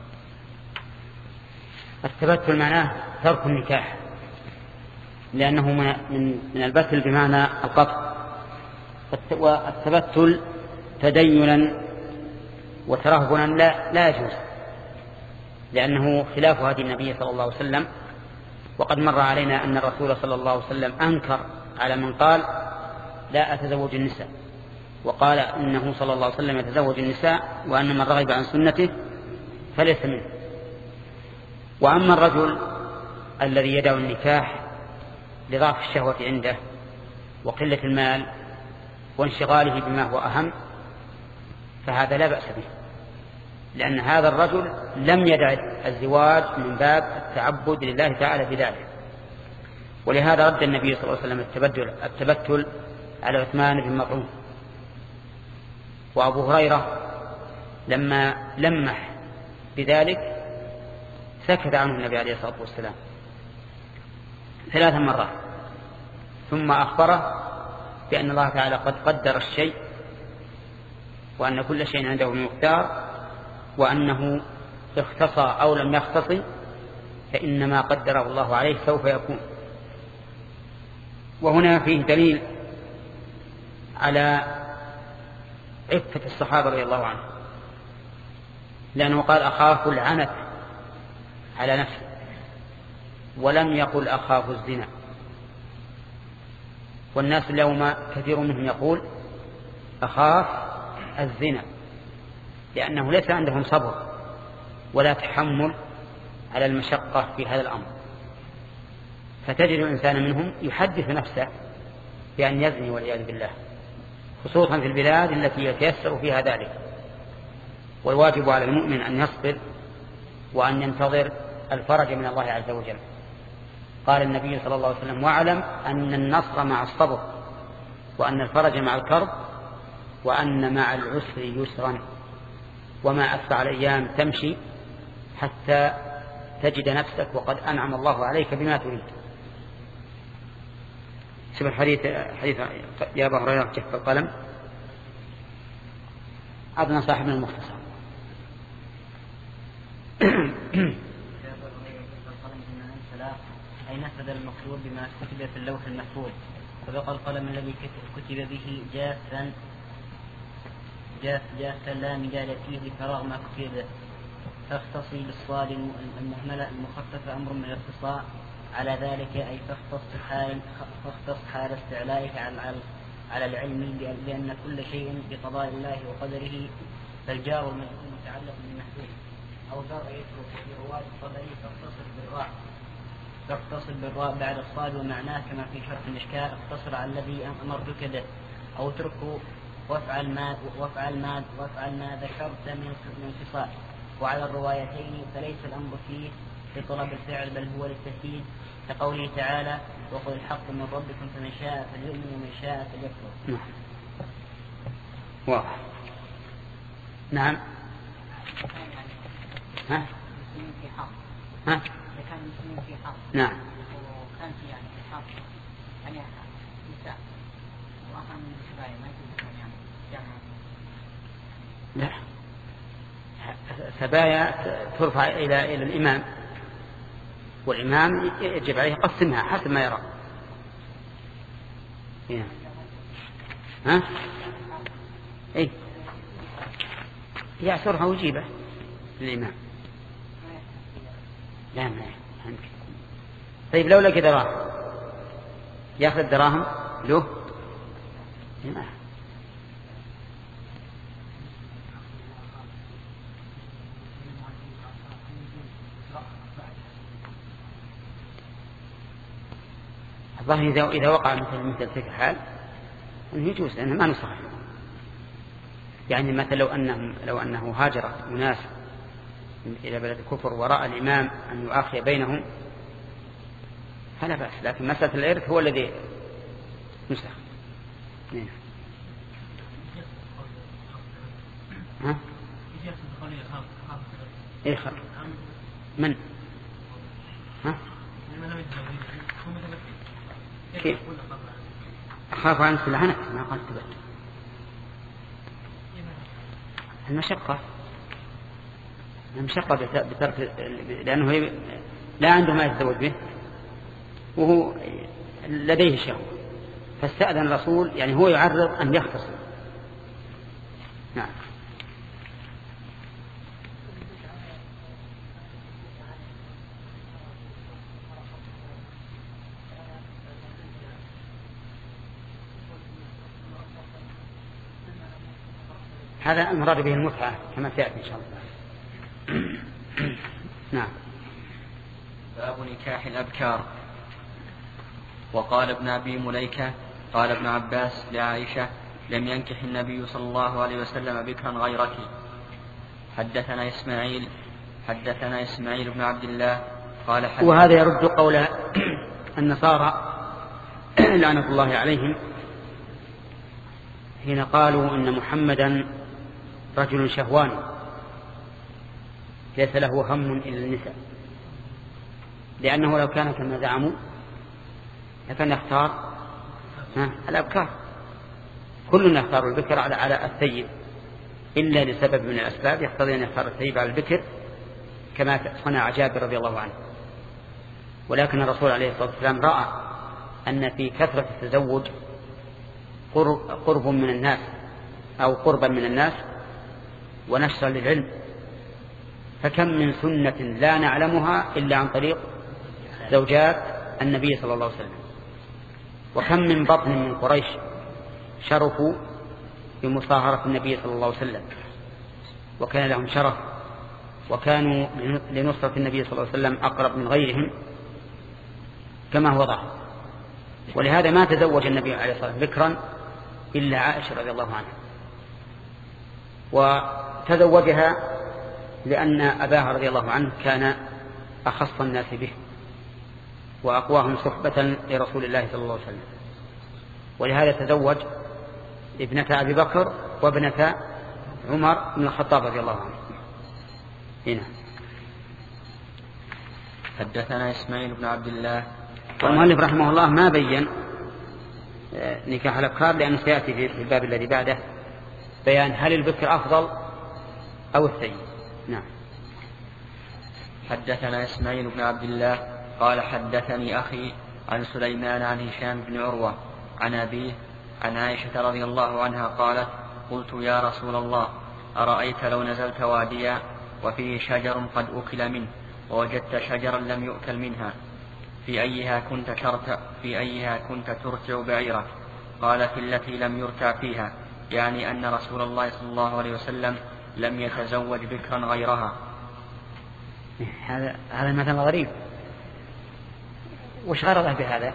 التبتل معناه ترك النكاح، لأنه من, من البتل بمعنى القطع، والتبتل تدينا وترهبنا لا, لا يجوز، لأنه خلاف هدي النبي صلى الله عليه وسلم. وقد مر علينا أن الرسول صلى الله عليه وسلم أنكر على من قال لا أتزوج النساء، وقال إنه صلى الله عليه وسلم يتزوج النساء، وأن من رغب عن سنته فليس منه. وأما الرجل الذي يدعو النكاح لضعف الشهوة عنده وقلة المال وانشغاله بما هو أهم، فهذا لا بأس به، لأن هذا الرجل لم يدع الزواج من باب التعبد لله تعالى بذلك. ولهذا رد النبي صلى الله عليه وسلم التبتل, التبتل على عثمان بن مطعون. وأبو هريرة لما لمح بذلك سكت عنه النبي عليه الصلاة والسلام ثلاث مرات، ثم أخبره بأن الله تعالى قد قدر الشيء، وأن كل شيء عنده مقدار، وأنه اختصى أو لم يختص فإنما قدره الله عليه سوف يكون. وهنا فيه دليل على عفة الصحابة رضي الله عنهم، لأنه قال أخاف العنت على نفسه، ولم يقل أخاف الزنا. والناس اليوم كثير منهم يقول أخاف الزنا، لأنه ليس عندهم صبر ولا تحمل على المشقة في هذا الأمر، فتجد الإنسان منهم يحدث نفسه بأن يزني والعياذ بالله، خصوصا في البلاد التي يتيسر فيها ذلك. والواجب على المؤمن أن يصبر وأن ينتظر الفرج من الله عز وجل. قال النبي صلى الله عليه وسلم: واعلم أن النصر مع الصبر، وأن الفرج مع الكرب، وأن مع العسر يسرا، وما أسرع الأيام تمشي حتى تجد نفسك وقد أنعم الله عليك بما تريد. شوف الحديث حديث يا أبا هريرة جف القلم، أعطنا صاحبنا المختصر. أي نفذ المقصود بما كتب في اللوح المحفوظ، وبقى القلم الذي كتب به جافا جاف جافا لا مجال فيه لفراغ ما كتب، فاختصي بالصاد المهملة المخففة أمر من الاختصاء على ذلك، أي فاختص حال فاختص حال استعلائك على على العلم بأن كل شيء بقضاء الله وقدره، فالجار والمجرور متعلق بالمحذوف، أو جار يترك في رواد الطبري فاختصر بالراء فاختصر بالراء بعد الصاد ومعناه كما في شرح المشكاة: اقتصر على الذي أمرتك به، أو اتركه وافعل ما وافعل ما وافعل ما ذكرت من انفصال. وعلى الروايتين فليس الأمر فيه لطلب الفعل بل هو للتثبيت، كقوله تعالى: وقل الحق من ربكم فمن شاء فليؤمن ومن شاء فليكفر. واضح. نعم. ها؟ في حق. ها؟ كان المسلمين في حق. نعم. وكان في يعني في حق يعني نساء وأخر من الشباب ما يكون يعني جمع. لا. سبايا ترفع إلى إلى الإمام، والإمام يجب عليه قسمها حسب ما يرى. هنا. ها؟ إيه؟ يعصرها ويجيبه للإمام. لا ما يمكن. طيب لو لقي دراهم يأخذ الدراهم له؟ لا. الظاهر إذا إذا وقع مثل مثل تلك الحال أنه يجوز، لأنه ما نصح. يعني مثلا لو أنه لو أنه هاجر أناس إلى بلد الكفر ورأى الإمام أن يؤاخي بينهم فلا بأس، لكن مسألة الإرث هو الذي نسخ. نعم. ها؟ إيه خل من؟ ها؟ كيف؟ أخاف عنك العنت ما قال تبت المشقة المشقة بترك، لأنه لا عنده ما يتزوج به وهو لديه شهوة، فاستأذن الرسول يعني هو يعرض أن يختصر. نعم. هذا المراد به المتعة كما سيأتي إن شاء الله. نعم. باب نكاح الأبكار. وقال ابن أبي مليكة قال ابن عباس لعائشة: لم ينكح النبي صلى الله عليه وسلم بكرا غيرك. حدثنا إسماعيل حدثنا إسماعيل بن عبد الله قال حدثنا. وهذا يرد قول النصارى لعنة الله عليهم حين قالوا إن محمدا رجل شهواني ليس له هم إلا النساء، لأنه لو كان كما زعموا لكان يختار الأبكار، كلنا يختار البكر على على الثيب، إلا لسبب من الأسباب يقتضي أن يختار الثيب على البكر كما صنع جابر رضي الله عنه. ولكن الرسول عليه الصلاة والسلام رأى أن في كثرة التزوج قرب من الناس أو قربا من الناس ونشرا للعلم، فكم من سنة لا نعلمها إلا عن طريق زوجات النبي صلى الله عليه وسلم، وكم من بطن من قريش شرفوا بمصاهرة النبي صلى الله عليه وسلم وكان لهم شرف وكانوا لنصرة النبي صلى الله عليه وسلم أقرب من غيرهم كما هو ظاهر. ولهذا ما تزوج النبي عليه الصلاة والسلام بكرا إلا عائشة رضي الله عنها، وتزوجها لأن أباها رضي الله عنه كان أخص الناس به وأقواهم صحبة لرسول الله صلى الله عليه وسلم، ولهذا تزوج ابنة أبي بكر وابنة عمر بن الخطاب رضي الله عنه. هنا حدثنا إسماعيل بن عبد الله. والمؤلف رحمه الله ما بين نكاح الأبكار لأنه سيأتي في الباب الذي بعده بيان هل البكر أفضل أو الثيب. نعم. حدثنا إسماعيل بن عبد الله قال حدثني أخي عن سليمان عن هشام بن عروة عن أبيه عن عائشة رضي الله عنها قالت قلت يا رسول الله أرأيت لو نزلت واديا وفيه شجر قد أكل منه ووجدت شجرا لم يؤكل منها في أيها كنت ترتع في أيها كنت ترتع بعيرك؟ قال في التي لم يرتع فيها، يعني أن رسول الله صلى الله عليه وسلم لم يتزوج بكرا غيرها. هذا هذا مثل غريب. وش غرضه بهذا؟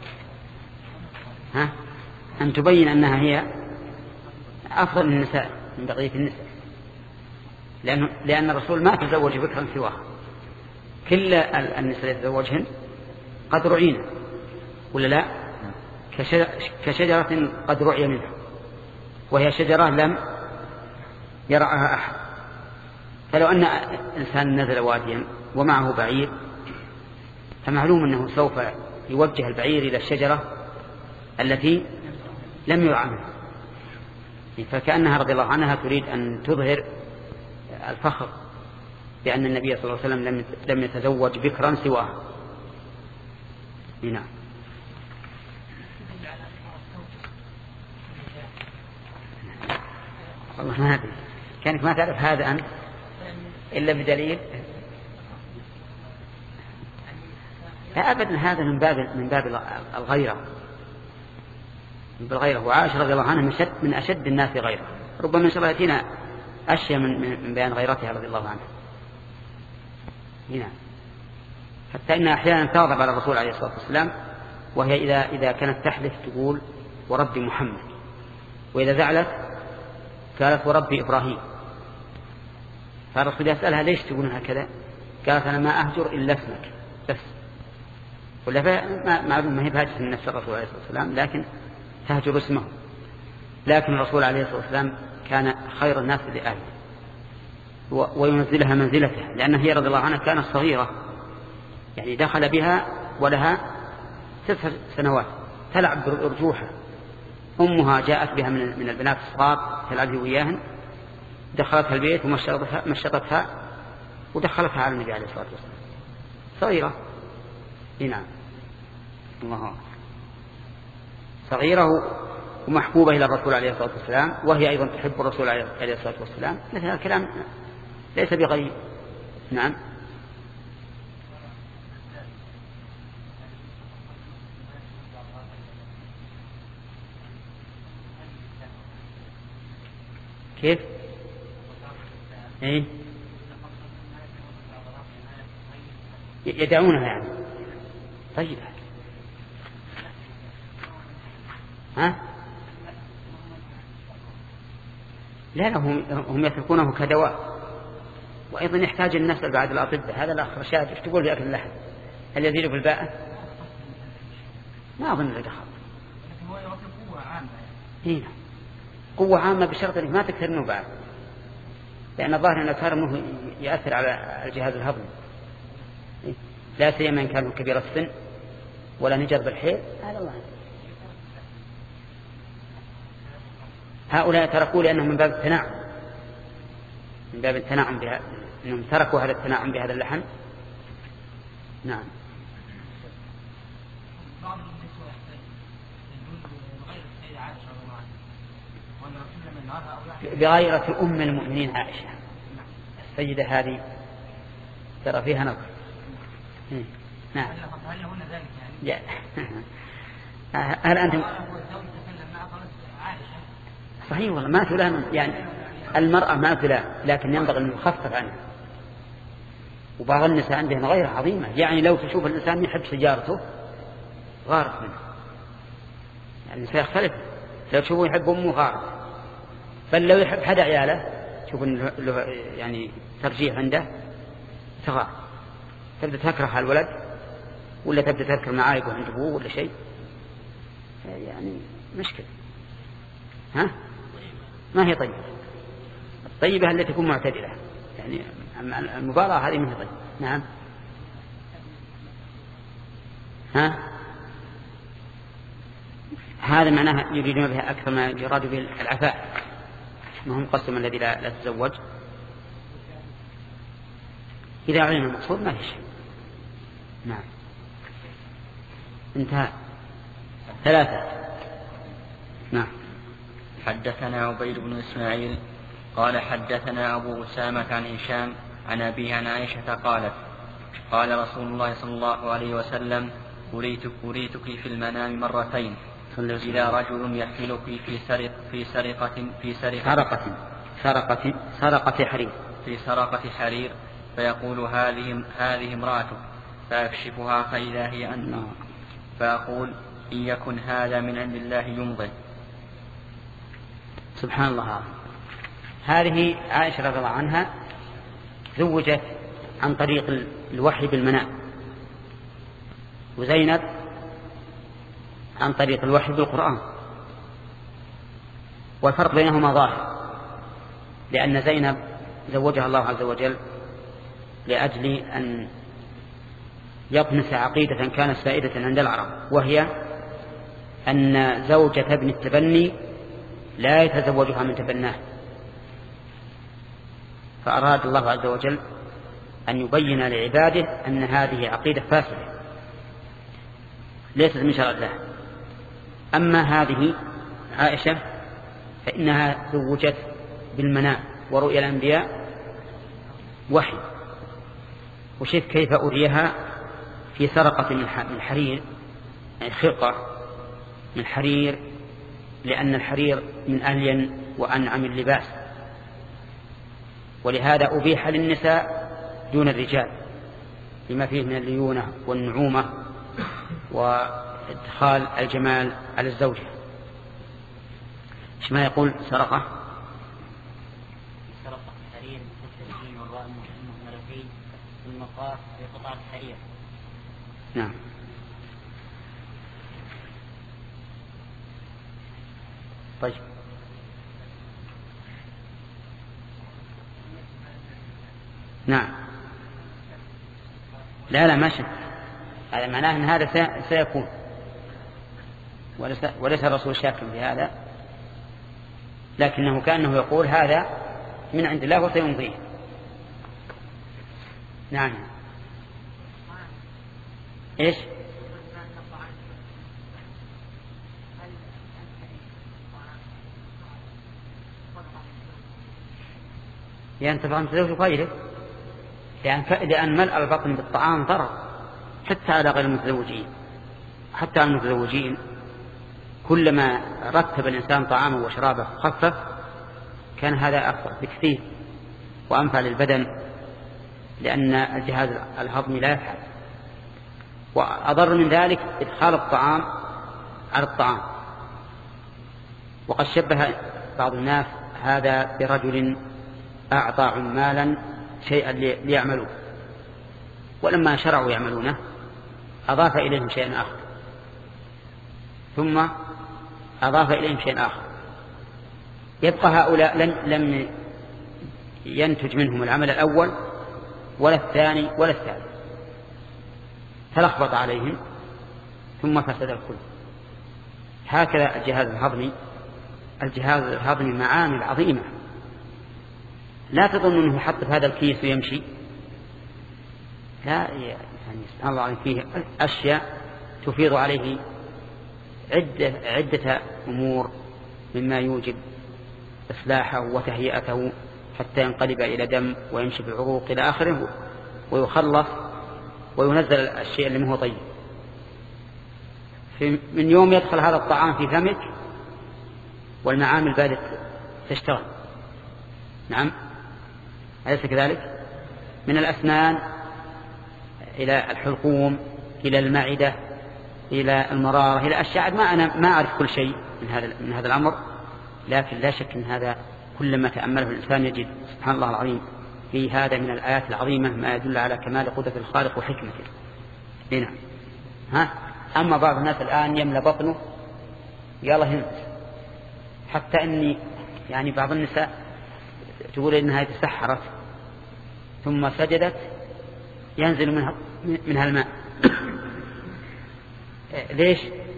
ها؟ أن تبين أنها هي أفضل النساء من بقية النساء، لأن لأن الرسول ما تزوج بكرا سواه، كل النساء يتزوجهن قد رعينا ولا لا؟ كشجرة قد رعي منها، وهي شجرة لم يرعها أحد. فلو أن إنسان نزل واديا ومعه بعير فمعلوم أنه سوف يوجه البعير إلى الشجرة التي لم يرعى منها، فكأنها رضي الله عنها تريد أن تظهر الفخر بأن النبي صلى الله عليه وسلم لم يتزوج بكرا سواه. نعم. والله ما أدري، كانك ما تعرف هذا أنت إلا بدليل. لا أبدا، هذا من باب من باب الغيرة، من باب الغيرة. وعائشة رضي الله عنها من أشد من أشد الناس غيرة، ربما إن شاء الله يأتينا أشياء من من بيان غيرتها رضي الله عنها. هنا حتى إنها أحيانا تغضب على الرسول عليه الصلاة والسلام، وهي إذا إذا كانت تحلف تقول ورب محمد، وإذا زعلت قالت ورب إبراهيم. فالرسول يسألها ليش تقولون هكذا؟ قالت أنا ما أهجر إلا اسمك بس. ولا معلوم ما هي بهاجة من نفس الرسول عليه الصلاة والسلام، لكن تهجر اسمه. لكن الرسول عليه الصلاة والسلام كان خير الناس لأهله وينزلها منزلته، لأن هي رضي الله عنها كانت صغيرة، يعني دخل بها ولها تسع سنوات تلعب بالأرجوحة. أمها جاءت بها من من البنات الصغار تلعب وياهن، دخلتها البيت ومشطتها مشطتها ودخلتها على النبي عليه الصلاة والسلام صغيرة. نعم. الله، صغيرة ومحبوبة إلى الرسول عليه الصلاة والسلام، وهي أيضا تحب الرسول عليه الصلاة والسلام. مثل هذا الكلام ليس بغريب. نعم. كيف؟ إيه؟ يدعونها يعني. طيب ها؟ لا لا هم, هم يتركونه كدواء. وأيضا يحتاج الناس بعد الأطباء. هذا الأخ رشاد ايش تقول في أكل اللحم؟ هل يزيد في الباءة؟ ما أظن له دخل. هو يعطي قوة عامة. هنا قوة عامة بشرط أنك ما تكثر منه بعد، لأن الظاهر أن الكثر منه يأثر على الجهاز الهضمي، لا سيما إن كان كبير السن ولا نجر بالحيل. هذا الله. هؤلاء تركوا لأنهم من باب التناعم، من باب التناعم بها، أنهم تركوا هذا التناعم بهذا اللحم. نعم. بعض النسوة يقول بغير السيدة عائشة رضي الله عنها وأن رسول من نارها أو بغيرة أم المؤمنين عائشة، السيدة هذه ترى فيها نظر. نعم. هل هن ذلك يعني؟ هل أنتم صحيح والله ما تلام يعني المرأة ما تلام، لكن ينبغي أن يخفف عنها. وبعض النساء عندهم غيرة عظيمة، يعني لو تشوف الإنسان يحب سجارته غارت منه، يعني النساء يختلف. لو تشوفه يحب أمه غارت، بل لو يحب حدا عياله تشوف له يعني ترجيح عنده تغار، تبدأ تكره الولد ولا تبدأ تذكر معايبه عند أبوه ولا شيء، يعني مشكلة. ها ما هي طيبة. الطيبة التي تكون معتدلة، يعني المباراة هذه ما هي طيبة. نعم. ها هذا معناها يريدون بها أكثر ما يراد به العفاء، ما هم قسم الذي لا, لا تزوج. إذا علم المقصود ما في شيء. نعم. انتهى. ثلاثة. نعم. حدثنا عبيد بن إسماعيل قال حدثنا أبو أسامة عن هشام عن أبيه عن عائشة قالت قال رسول الله صلى الله عليه وسلم أريتك, أريتك في المنام مرتين، إذا رجل يحملك في سرق في سرقة في سرقة سرقة سرقة سرقة حرير في سرقة حرير فيقول هذه هذه امرأتك، فأكشفها فإذا هي أنت، فأقول إن يكن هذا من عند الله يمضي. سبحان الله. هذه عائشة رضي الله عنها زوجت عن طريق الوحي بالمنام، وزينب عن طريق الوحي بالقرآن، والفرق بينهما ظاهر، لأن زينب زوجها الله عز وجل لأجل أن يطمس عقيدة كانت سائدة عند العرب، وهي أن زوجة ابن التبني لا يتزوجها من تبناه، فأراد الله عز وجل أن يبين لعباده أن هذه عقيدة فاسدة ليست من شرع الله. أما هذه عائشة فإنها زوجت بالمنام ورؤيا الأنبياء وحي، وشف كيف أريها في سرقة من حرير، يعني خرقة من حرير، لأن الحرير من ألين وأنعم اللباس، ولهذا أبيح للنساء دون الرجال لما فيه من الليونة والنعومة وادخال الجمال على الزوجة. ايش ما يقول سرقة؟ سرقة الحرير بالتسجيل والراء المهملتين والمقاس بقطعة الحرير. نعم. طيب. نعم. لا لا ما شك، هذا معناه أن هذا سيكون، وليس, وليس الرسول شاكا في هذا، لكنه كأنه يقول هذا من عند الله وسيمضيه. نعم. إيش؟ ينتفع عن تزوج غيره، لأن, لأن ملء البطن بالطعام ضرر حتى على غير المتزوجين، حتى على المتزوجين كلما رتب الإنسان طعامه وشرابه خفف كان هذا أفضل بكثير وأنفع للبدن، لأن الجهاز الهضمي لا يفعل. وأضر من ذلك إدخال الطعام على الطعام. وقد شبه بعض الناس هذا برجل أعطى عمالا شيئا ليعملوه، ولما شرعوا يعملونه أضاف إليهم شيئا آخر، ثم أضاف إليهم شيئا آخر، يبقى هؤلاء لم ينتج منهم العمل الأول ولا الثاني ولا الثالث، تلخبط عليهم ثم فسد الكل. هكذا الجهاز الهضمي، الجهاز الهضمي معامل عظيمة، لا تظن أنه حط في هذا الكيس ويمشي، لا، يعني سبحان الله عليه فيه أشياء تفيض عليه عدة, عدة أمور مما يوجب إصلاحه وتهيئته حتى ينقلب إلى دم ويمشي في العروق إلى آخره، ويخلص وينزل الشيء اللي هو طيب. من يوم يدخل هذا الطعام في فمك والمعامل بادت تشتغل. نعم، أليس كذلك؟ من الأسنان إلى الحلقوم إلى المعدة إلى المرارة إلى أشياء ما أنا ما أعرف كل شيء من هذا من هذا الأمر، لكن لا شك أن هذا كلما تأمله الإنسان يجد سبحان الله العظيم في هذا من الآيات العظيمة ما يدل على كمال قدرة الخالق وحكمته. هنا ها أما بعض الناس الآن يملى بطنه يلا هند، حتى أني يعني بعض النساء تقول إنها تسحرت ثم سجدت ينزل منها منها الماء. ليش؟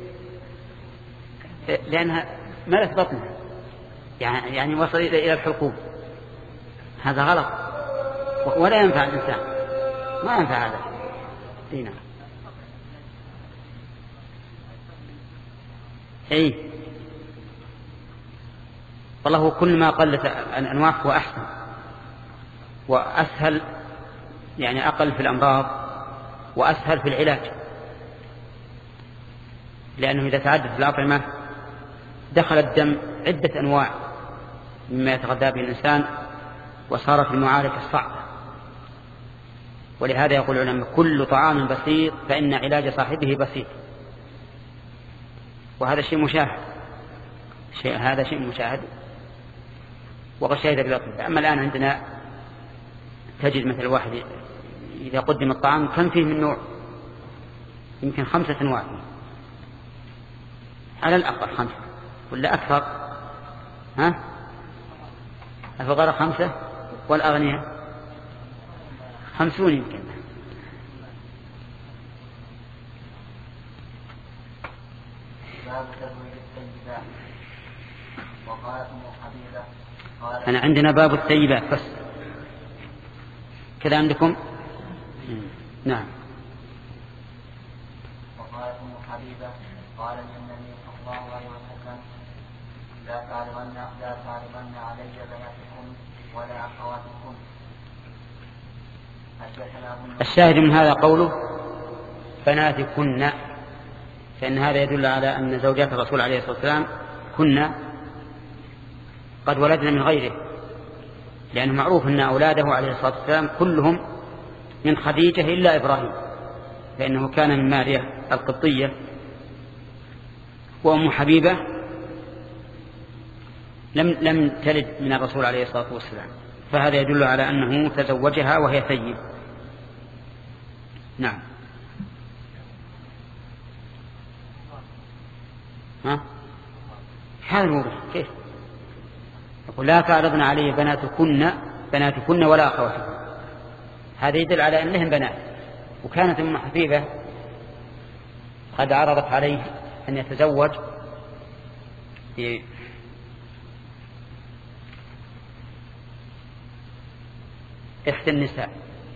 لأنها ملت بطنها، يعني يعني وصل إلى الحلقوم. هذا غلط ولا ينفع الإنسان، ما ينفع هذا. هنا أي والله كل ما قلت الأنواع هو أحسن وأسهل، يعني أقل في الأمراض وأسهل في العلاج، لأنه إذا تعدت الأطعمة دخل الدم عدة أنواع مما يتغذى به الإنسان وصارت المعارك الصعبة. ولهذا يقول العلماء كل طعام بسيط فإن علاج صاحبه بسيط، وهذا شيء مشاهد، شيء هذا شيء مشاهد وقد شهد بالأطباء. أما الآن عندنا تجد مثل واحد إذا قدم الطعام كم فيه من نوع، يمكن خمسة أنواع فيه على الأقل، خمسة ولا أكثر. ها الفقراء خمسة والأغنياء خمسون يمكن. أنا عندنا باب الطيبات بس كذا عندكم. نعم. وقالت أم حبيبة قال للنبي صلى الله عليه وسلم لا تعرضن لا تعرضن علي بناتكم ولا أخواتكم. الشاهد من هذا قوله بناتكن، فإن هذا يدل على أن زوجات الرسول عليه الصلاة والسلام كنا قد ولدنا من غيره، لأنه معروف أن أولاده عليه الصلاة والسلام كلهم من خديجة إلا إبراهيم، فإنه كان من ماريا القبطية، وأم حبيبة لم لم تلد من الرسول عليه الصلاة والسلام، فهذا يدل على أنه تزوجها وهي ثيب. نعم. ها هذا الوضوح كيف يقول لا تعرضن علي بناتكن بناتكن ولا أخواتكن، هذا يدل على أنهم بنات. وكانت أم حبيبة قد عرضت عليه أن يتزوج إحدى النساء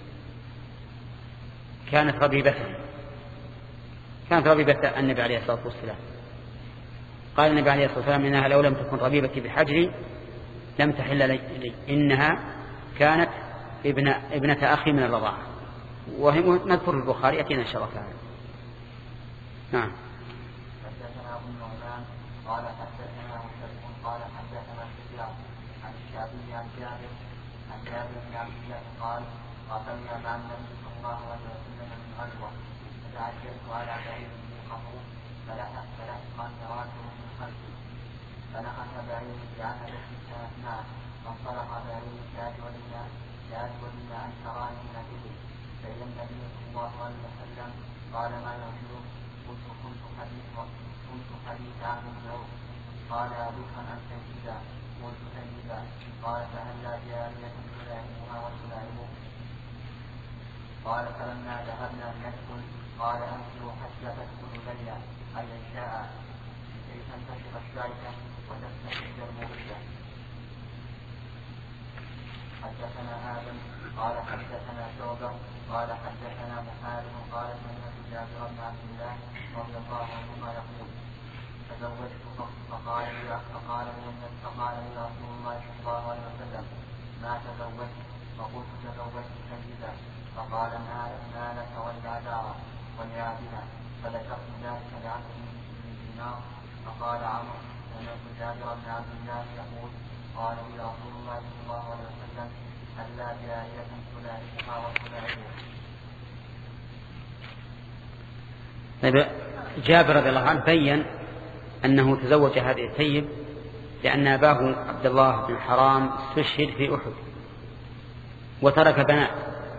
كانت ربيبة كانت ربيبة النبي عليه الصلاة والسلام. قال النبي عليه الصلاة والسلام إنها لو لم تكن ربيبتي بحجري لم تحل لي، إنها كانت ابن ابنة أخي من الرضاعة، وهي نذكر في البخاري يأتينا إن شاء الله تعالى. نعم. حدثنا أبو النعمان قال حدثنا مسلم قال حدثنا سفيان عن الشعبي عن جابر عن جابر بن عبد الله قال قاتلنا مع النبي صلى الله عليه وسلم من غزوة فتعجلت على بعير بن قبور فلحق فلحقني راكب من خلفي فنخس بعير جعل الحساب معه فانطلق بعير جاذبا عن تراني به فإذا النبي صلى الله عليه وسلم قال ما يرجوك قلت كنت حديث كنت حديث عن الجوف قال بكرا أنت كذا قلت سيدا قال فهلا جارية تلاعبها وتلاعبه قال فلما ذهبنا لندخل قال أنزلوا حتى تدخل ليلا أي الشاء لكي تنتشر الشعثة وتستفيد المغيثة. حدثنا آدم قال حدثنا شعبة قال حدثنا محارب قال سمعت جابر بن عبد الله رضي الله عنهما يقول تزوجت فقال لي فقال لي فقال لي رسول الله صلى الله عليه وسلم ما تزوجت فقلت تزوجت سيدا فقال ما لك والبعدارة واليابنة فذكرت ذلك لعمرو بن دينار فقال عمرو سمعت جابر بن عبد الله يقول قال لي رسول الله صلى الله عليه وسلم هلا جارية تلاعبها وتلاعبه. طيب جابر رضي الله عنه بين أنه تزوج هذه الثيب لأن أباه عبد الله بن حرام استشهد في أحد وترك بنات،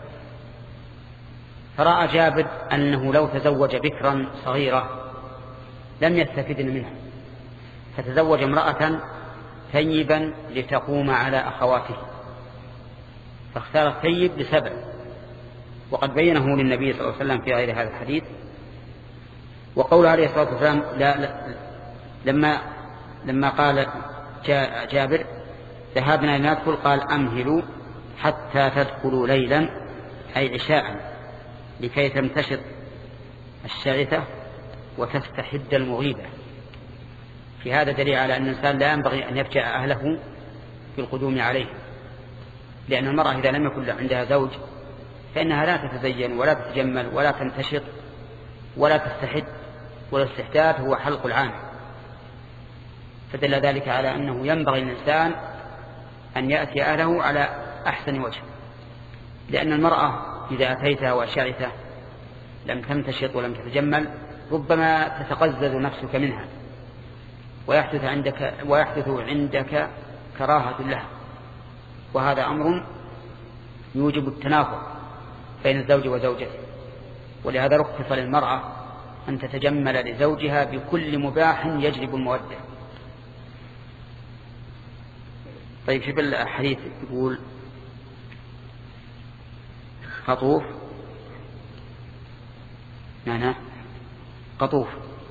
فرأى جابر أنه لو تزوج بكرا صغيرة لم يستفدن منها، فتزوج امرأة ثيبا لتقوم على أخواته، فاختار الثيب لسبب، وقد بينه للنبي صلى الله عليه وسلم في غير هذا الحديث. وقول عليه الصلاة والسلام لا لا لما لما قال جابر ذهبنا لندخل قال أمهلوا حتى تدخلوا ليلا أي عشاء لكي تمتشط الشعثة وتستحد المغيبة. في هذا دليل على أن الإنسان لا ينبغي أن يفجأ أهله في القدوم عليه، لأن المرأة إذا لم يكن عندها زوج فإنها لا تتزين ولا تتجمل ولا تنتشط ولا تستحد، والاستحداد هو حلق العانة. فدل ذلك على أنه ينبغي الإنسان أن يأتي أهله على أحسن وجه، لأن المرأة إذا أتيتها وشعثة لم تنتشط ولم تتجمل ربما تتقزز نفسك منها ويحدث عندك, ويحدث عندك كراهة لها، وهذا أمر يوجب التنافر بين الزوج وزوجته. ولهذا رخص للمرأة أن تتجمل لزوجها بكل مباح يجلب المودة. طيب في الحديث يقول قطوف معناه قطوف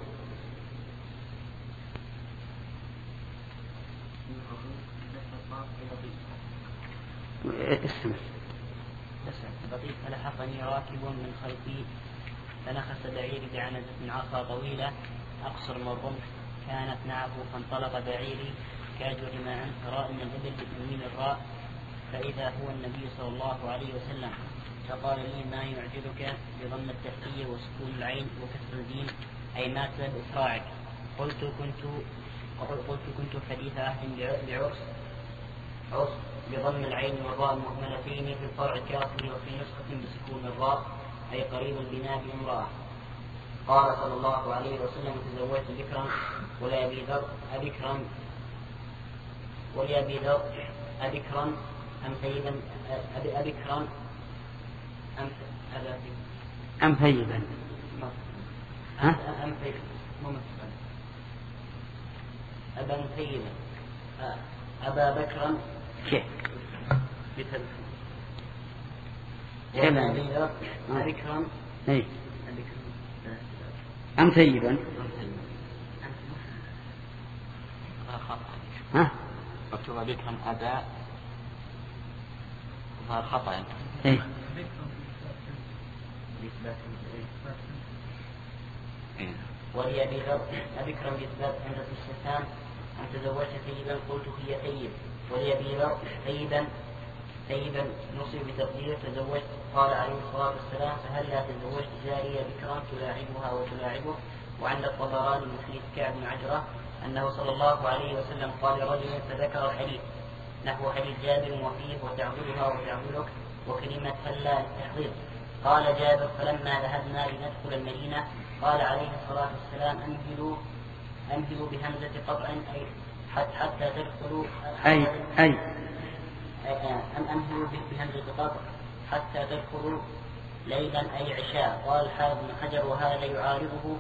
اسم لطيف فلحقني راكب من خلفي فنخس بعيري بعنزة من عصا طويلة أقصر من الرمح كانت معه فانطلق بعيري كاجر ماء راء من الإبل بتنوين الراء فإذا هو النبي صلى الله عليه وسلم فقال لي ما يعجبك بضم التحتية وسكون العين وكسر الدين أي ما سبب إسراعك؟ قلت كنت قلت كنت حديث عهد بعرس عرس بضم العين والراء المهملتين في الفرع كاسر وفي نسخة بسكون الراء أي قريب البناء بامرأة. قال صلى الله عليه وسلم تزوجت بكرا ولأبي ذر أبكرا ولأبي ذر أبكرا أم ثيبا أبكرا أم أم ثيبا ها أم ثيبا ممثلا أبا ثيبا أبا بكرا كيف بثلث كما أبكرا أي أم ثيبا ها مكتوب بكرا أبا ظهر خطأ يعني. إيه ولي أبي ذر أبكرا بإثبات عند الاستفهام أن تزوجت ثيبا قلت هي ثيب ولي أبي ذر ثيبا ثيبا نصب بتقدير تزوجت قال عليه الصلاة والسلام فهل لا تزوجت جارية بكرا تلاعبها وتلاعبه. وعند الطبراني من حديث كعب بن عجرة أنه صلى الله عليه وسلم قال لرجل فذكر الحديث نحو حديث جابر وفيه وتعبدها وتعبدك وكلمة هلا للتحضير. قال جابر فلما ذهبنا لندخل المدينة قال عليه الصلاة والسلام أمهلوا أمهلوا بهمزة قطع أي حتى تدخلوا أي أي أم أنهوا بهمز الخطاب حتى تدخلوا ليلا أي عشاء. قال الحافظ بن حجر وهذا يعارضه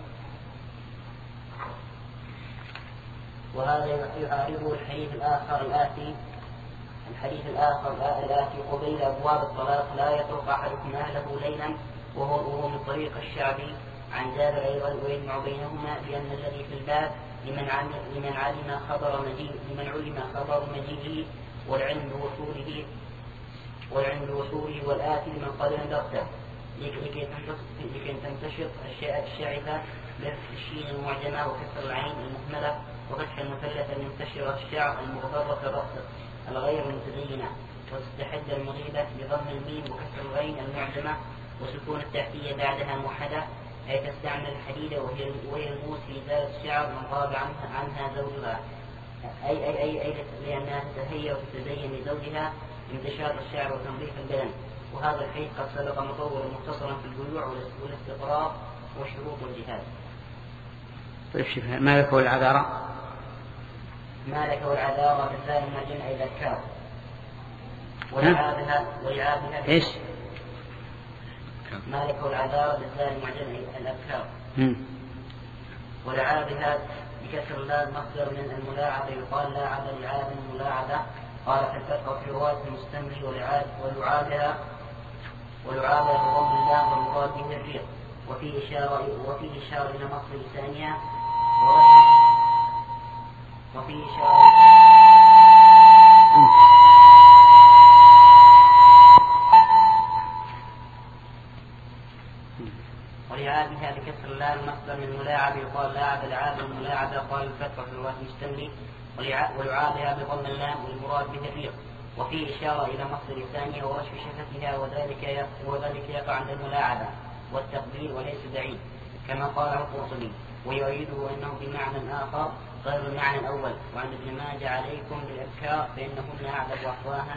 وهذا يعارضه الحديث الآخر الآتي الحديث الآخر الآتي قبيل أبواب الطلاق لا يترك أحدكم أهله ليلا وهو من طريق الشعبي عن جابر أيضا ويجمع بينهما بأن الذي في الباب لمن علم لمن علم خبر مجيء لمن علم خبر مجيئه والعلم بوصوله والعلم بوصوله والآتي لمن قد انذرته لكي تنتشط الشعثة بفتح الشين المعجمة وكسر العين المهملة وفتح المثلث المنتشرة الشعر المغبرة الرأس الغير المتزينة وتستحد المغيبة بضم الميم وكسر الغين المعجمة وسكون التحتية بعدها موحدة أي تستعمل الحديدة وهي وهي الموس في إزالة الشعر من غاب عنها, عنها زوجها أي أي أي, أي لأنها تتهيأ وتتزين لزوجها انتشار الشعر وتنظيف البدن. وهذا الحديث قد سبق مطولا مختصرا في البيوع والاستقرار وشروط الجهاد. طيب ما لك والعذارى ما لك والعذارى بالذال المرجن أي ذكار ولعابها ولعابها إيش ما لك والعذارى بالذال المرجن أي الأبكار ولعابها بكسر اللام مصدر من الملاعبة يقال لاعب لعاب الملاعبة. قال في الفتح في رواية المستمري ولعاب ولعابها ولعابها بضم اللام والمراد به الريق وفيه إشارة وفيه إشارة إلى مصدر ثانية وفيه إشارة ولعابها بكسر اللام مصدر من ملاعب يقال لاعب لعاب الملاعبة. قال الفتح في رواية المستمري ولعابها بضم اللام والمراد به الريق وفيه إشارة إلى مصدر ثانية ورشف شفتها وذلك وذلك يقع عند الملاعبة والتقبيل وليس بعيد كما قاله القرطبي ويؤيده أنه بمعنى آخر غير المعنى الأول. وعن ابن ماجه عليكم بالأبكار فإنهن أعذب وأحواها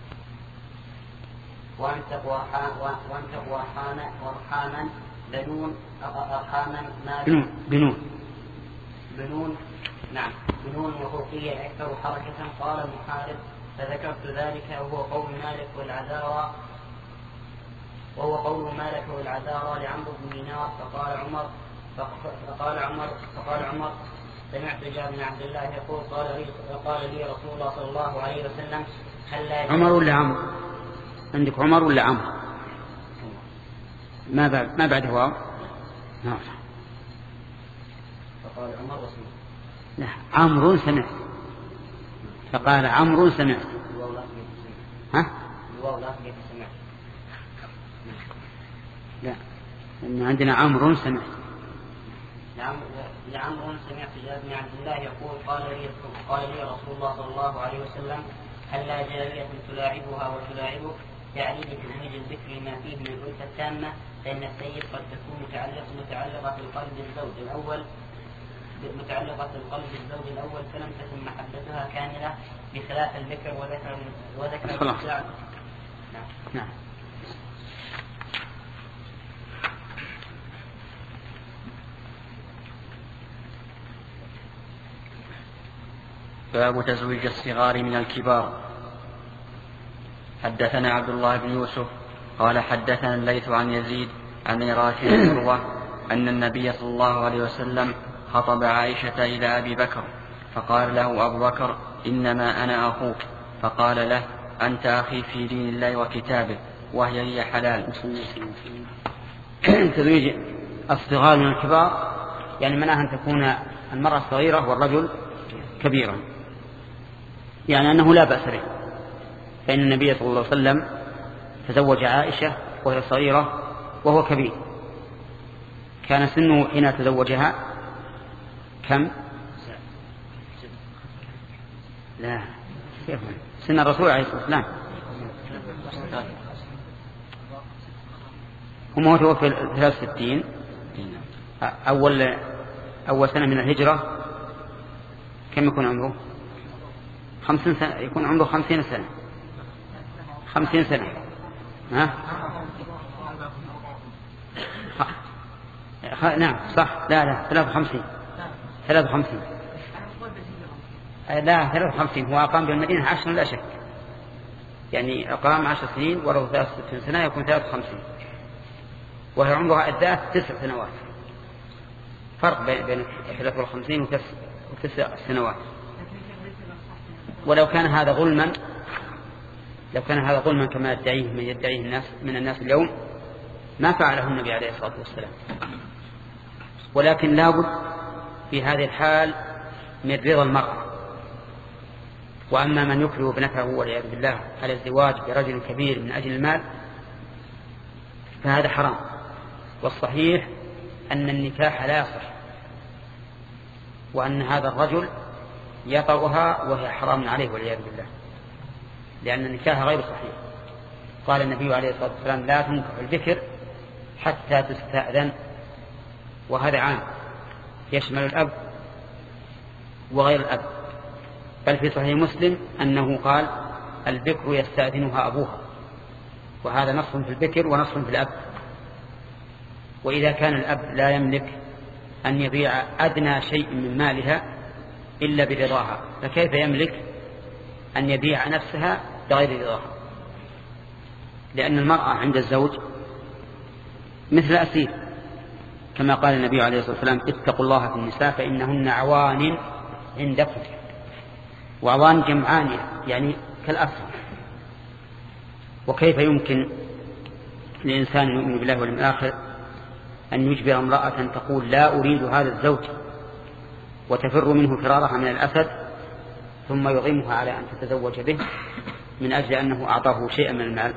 وأنتق وأرحاما بنون أرحاما ما بنون بنون نعم بنون وفوقية أكثر حركة. قال المحارب فذكرت ذلك وهو قول مالك والعذارى وهو قول مالك والعذارى لعمرو بن دينار. فقال عمر فقال عمر فقال عمر سمعت جابر بن عبد الله يقول قال لي قال لي رسول الله صلى الله عليه وسلم هل لا عمر ولا عمرو عندك عمر ولا عمرو ما بعد ما بعده واو نعم فقال عمر وسمع لا عمرو سمع فقال عمرو سمع ها لا إن عندنا عمرو سمع لعمرو سمعت جابر بن عبد الله يقول قال لي قال لي رسول الله صلى الله عليه وسلم هل لا جارية تلاعبها وتلاعبك يعني بتزويج الذكر ما فيه من الألفة التامة فإن السيد قد تكون متعلقة متعلقة بالقلب الزوج الأول متعلقة بالقلب الزوج الأول فلم تكن محبتها كاملة بخلاف الذكر وذكر وذكر نعم نعم باب تزويج الصغار من الكبار. حدثنا عبد الله بن يوسف قال حدثنا الليث عن يزيد عن رافع بن عروة أن النبي صلى الله عليه وسلم خطب عائشة إلى أبي بكر فقال له أبو بكر إنما أنا أخوك فقال له أنت أخي في دين الله وكتابه وهي لي حلال. تزويج الصغار من الكبار يعني معناها أن تكون المرأة صغيرة والرجل كبيرا يعني أنه لا بأس به. فإن النبي صلى الله عليه وسلم تزوج عائشة وهي صغيرة وهو كبير كان سنه حين تزوجها كم لا سن الرسول عليه الصلاة والسلام هم هو توفي ثلاث وستين أول أول سنة من الهجرة كم يكون عمره خمسين سنة يكون عمره خمسين سنة خمسين سنة ها خ... نعم صح لا لا ثلاث وخمسين ثلاث وخمسين لا ثلاثة وخمسين، هو أقام بالمدينة عشرا لا شك، يعني أقام عشر سنين ولو ثلاثة سنة يكون ثلاثة وخمسين، وهي عمرها الذات تسع سنوات، فرق بين ثلاثة وخمسين وتسع سنوات. ولو كان هذا ظلما لو كان هذا ظلما كما يدعيه من يدعيه الناس من الناس اليوم ما فعله النبي عليه الصلاة والسلام. ولكن لابد في هذه الحال من رضا المرأة. وأما من يكره ابنته والعياذ بالله على الزواج برجل كبير من أجل المال فهذا حرام. والصحيح أن النكاح لا يصح، وأن هذا الرجل يطأها وهي حرام عليه والعياذ بالله، لأن النكاح غير صحيح. قال النبي عليه الصلاة والسلام لا تنكح البكر حتى تستأذن، وهذا عام يشمل الأب وغير الأب. بل في صحيح مسلم أنه قال البكر يستأذنها أبوها، وهذا نص في البكر ونص في الأب. وإذا كان الأب لا يملك أن يبيع أدنى شيء من مالها إلا برضاها، فكيف يملك أن يبيع نفسها بغير رضاها؟ لأن المرأة عند الزوج مثل أسير، كما قال النبي عليه الصلاة والسلام اتقوا الله في النساء فإنهن عوان عندكم. وعوان جمعان يعني كالأسر. وكيف يمكن لإنسان يؤمن بالله واليوم الآخر أن يجبر امرأة تقول لا أريد هذا الزوج وتفر منه فرارها من الأسد، ثم يغمها على أن تتزوج به من أجل أنه أعطاه شيئا من المال؟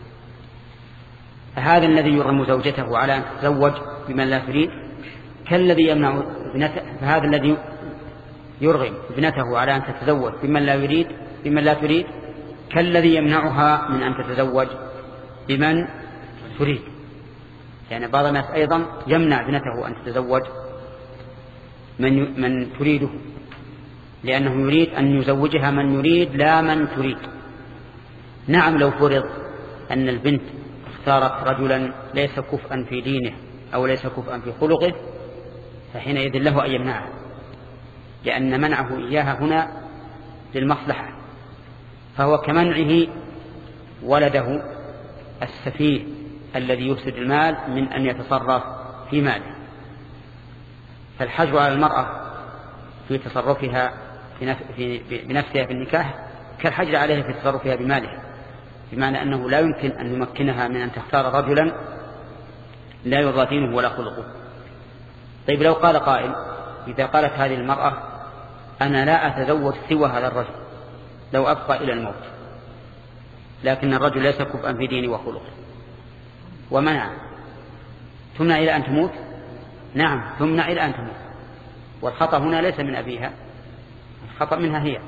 فهذا الذي يرغم زوجته على أن تتزوج بمن لا تريد كالذي يمنع ابنته، فهذا الذي يرغم ابنته على أن تتزوج بمن لا يريد بمن لا تريد كالذي يمنعها من أن تتزوج بمن تريد. يعني بعض الناس أيضا يمنع ابنته أن تتزوج من من تريده، لأنه يريد أن يزوجها من يريد لا من تريد. نعم لو فرض أن البنت اختارت رجلا ليس كفءا في دينه أو ليس كفءا في خلقه فحينئذ له أن يمنعه، لأن منعه إياها هنا للمصلحة، فهو كمنعه ولده السفيه الذي يفسد المال من أن يتصرف في ماله. فالحجر على المرأة في تصرفها بنفسها في النكاح كالحجر عليها في تصرفها بمالها، بمعنى أنه لا يمكن أن يمكنها من أن تختار رجلا لا يرضى دينه ولا خلقه. طيب لو قال قائل إذا قالت هذه المرأة أنا لا أتزوج سوى هذا الرجل لو أبقى إلى الموت، لكن الرجل ليس كفءا في دينه وخلقه، ومنع، تمنع إلى أن تموت؟ نعم تمنع إلى أن تموت. والخطأ هنا ليس من أبيها، الخطأ منها هي.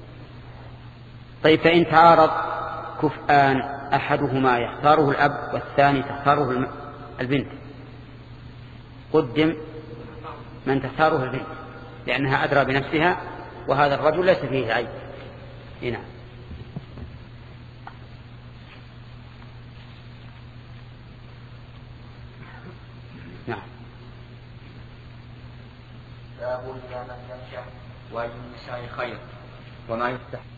طيب فإن تعارض كفءان أحدهما يختاره الأب والثاني تختاره البنت، قدم من تختاره البنت لأنها أدرى بنفسها، وهذا الرجل ليس فيه عيب. هنا نعم. باب إذا من ينكح وأي النساء خير وما يفتح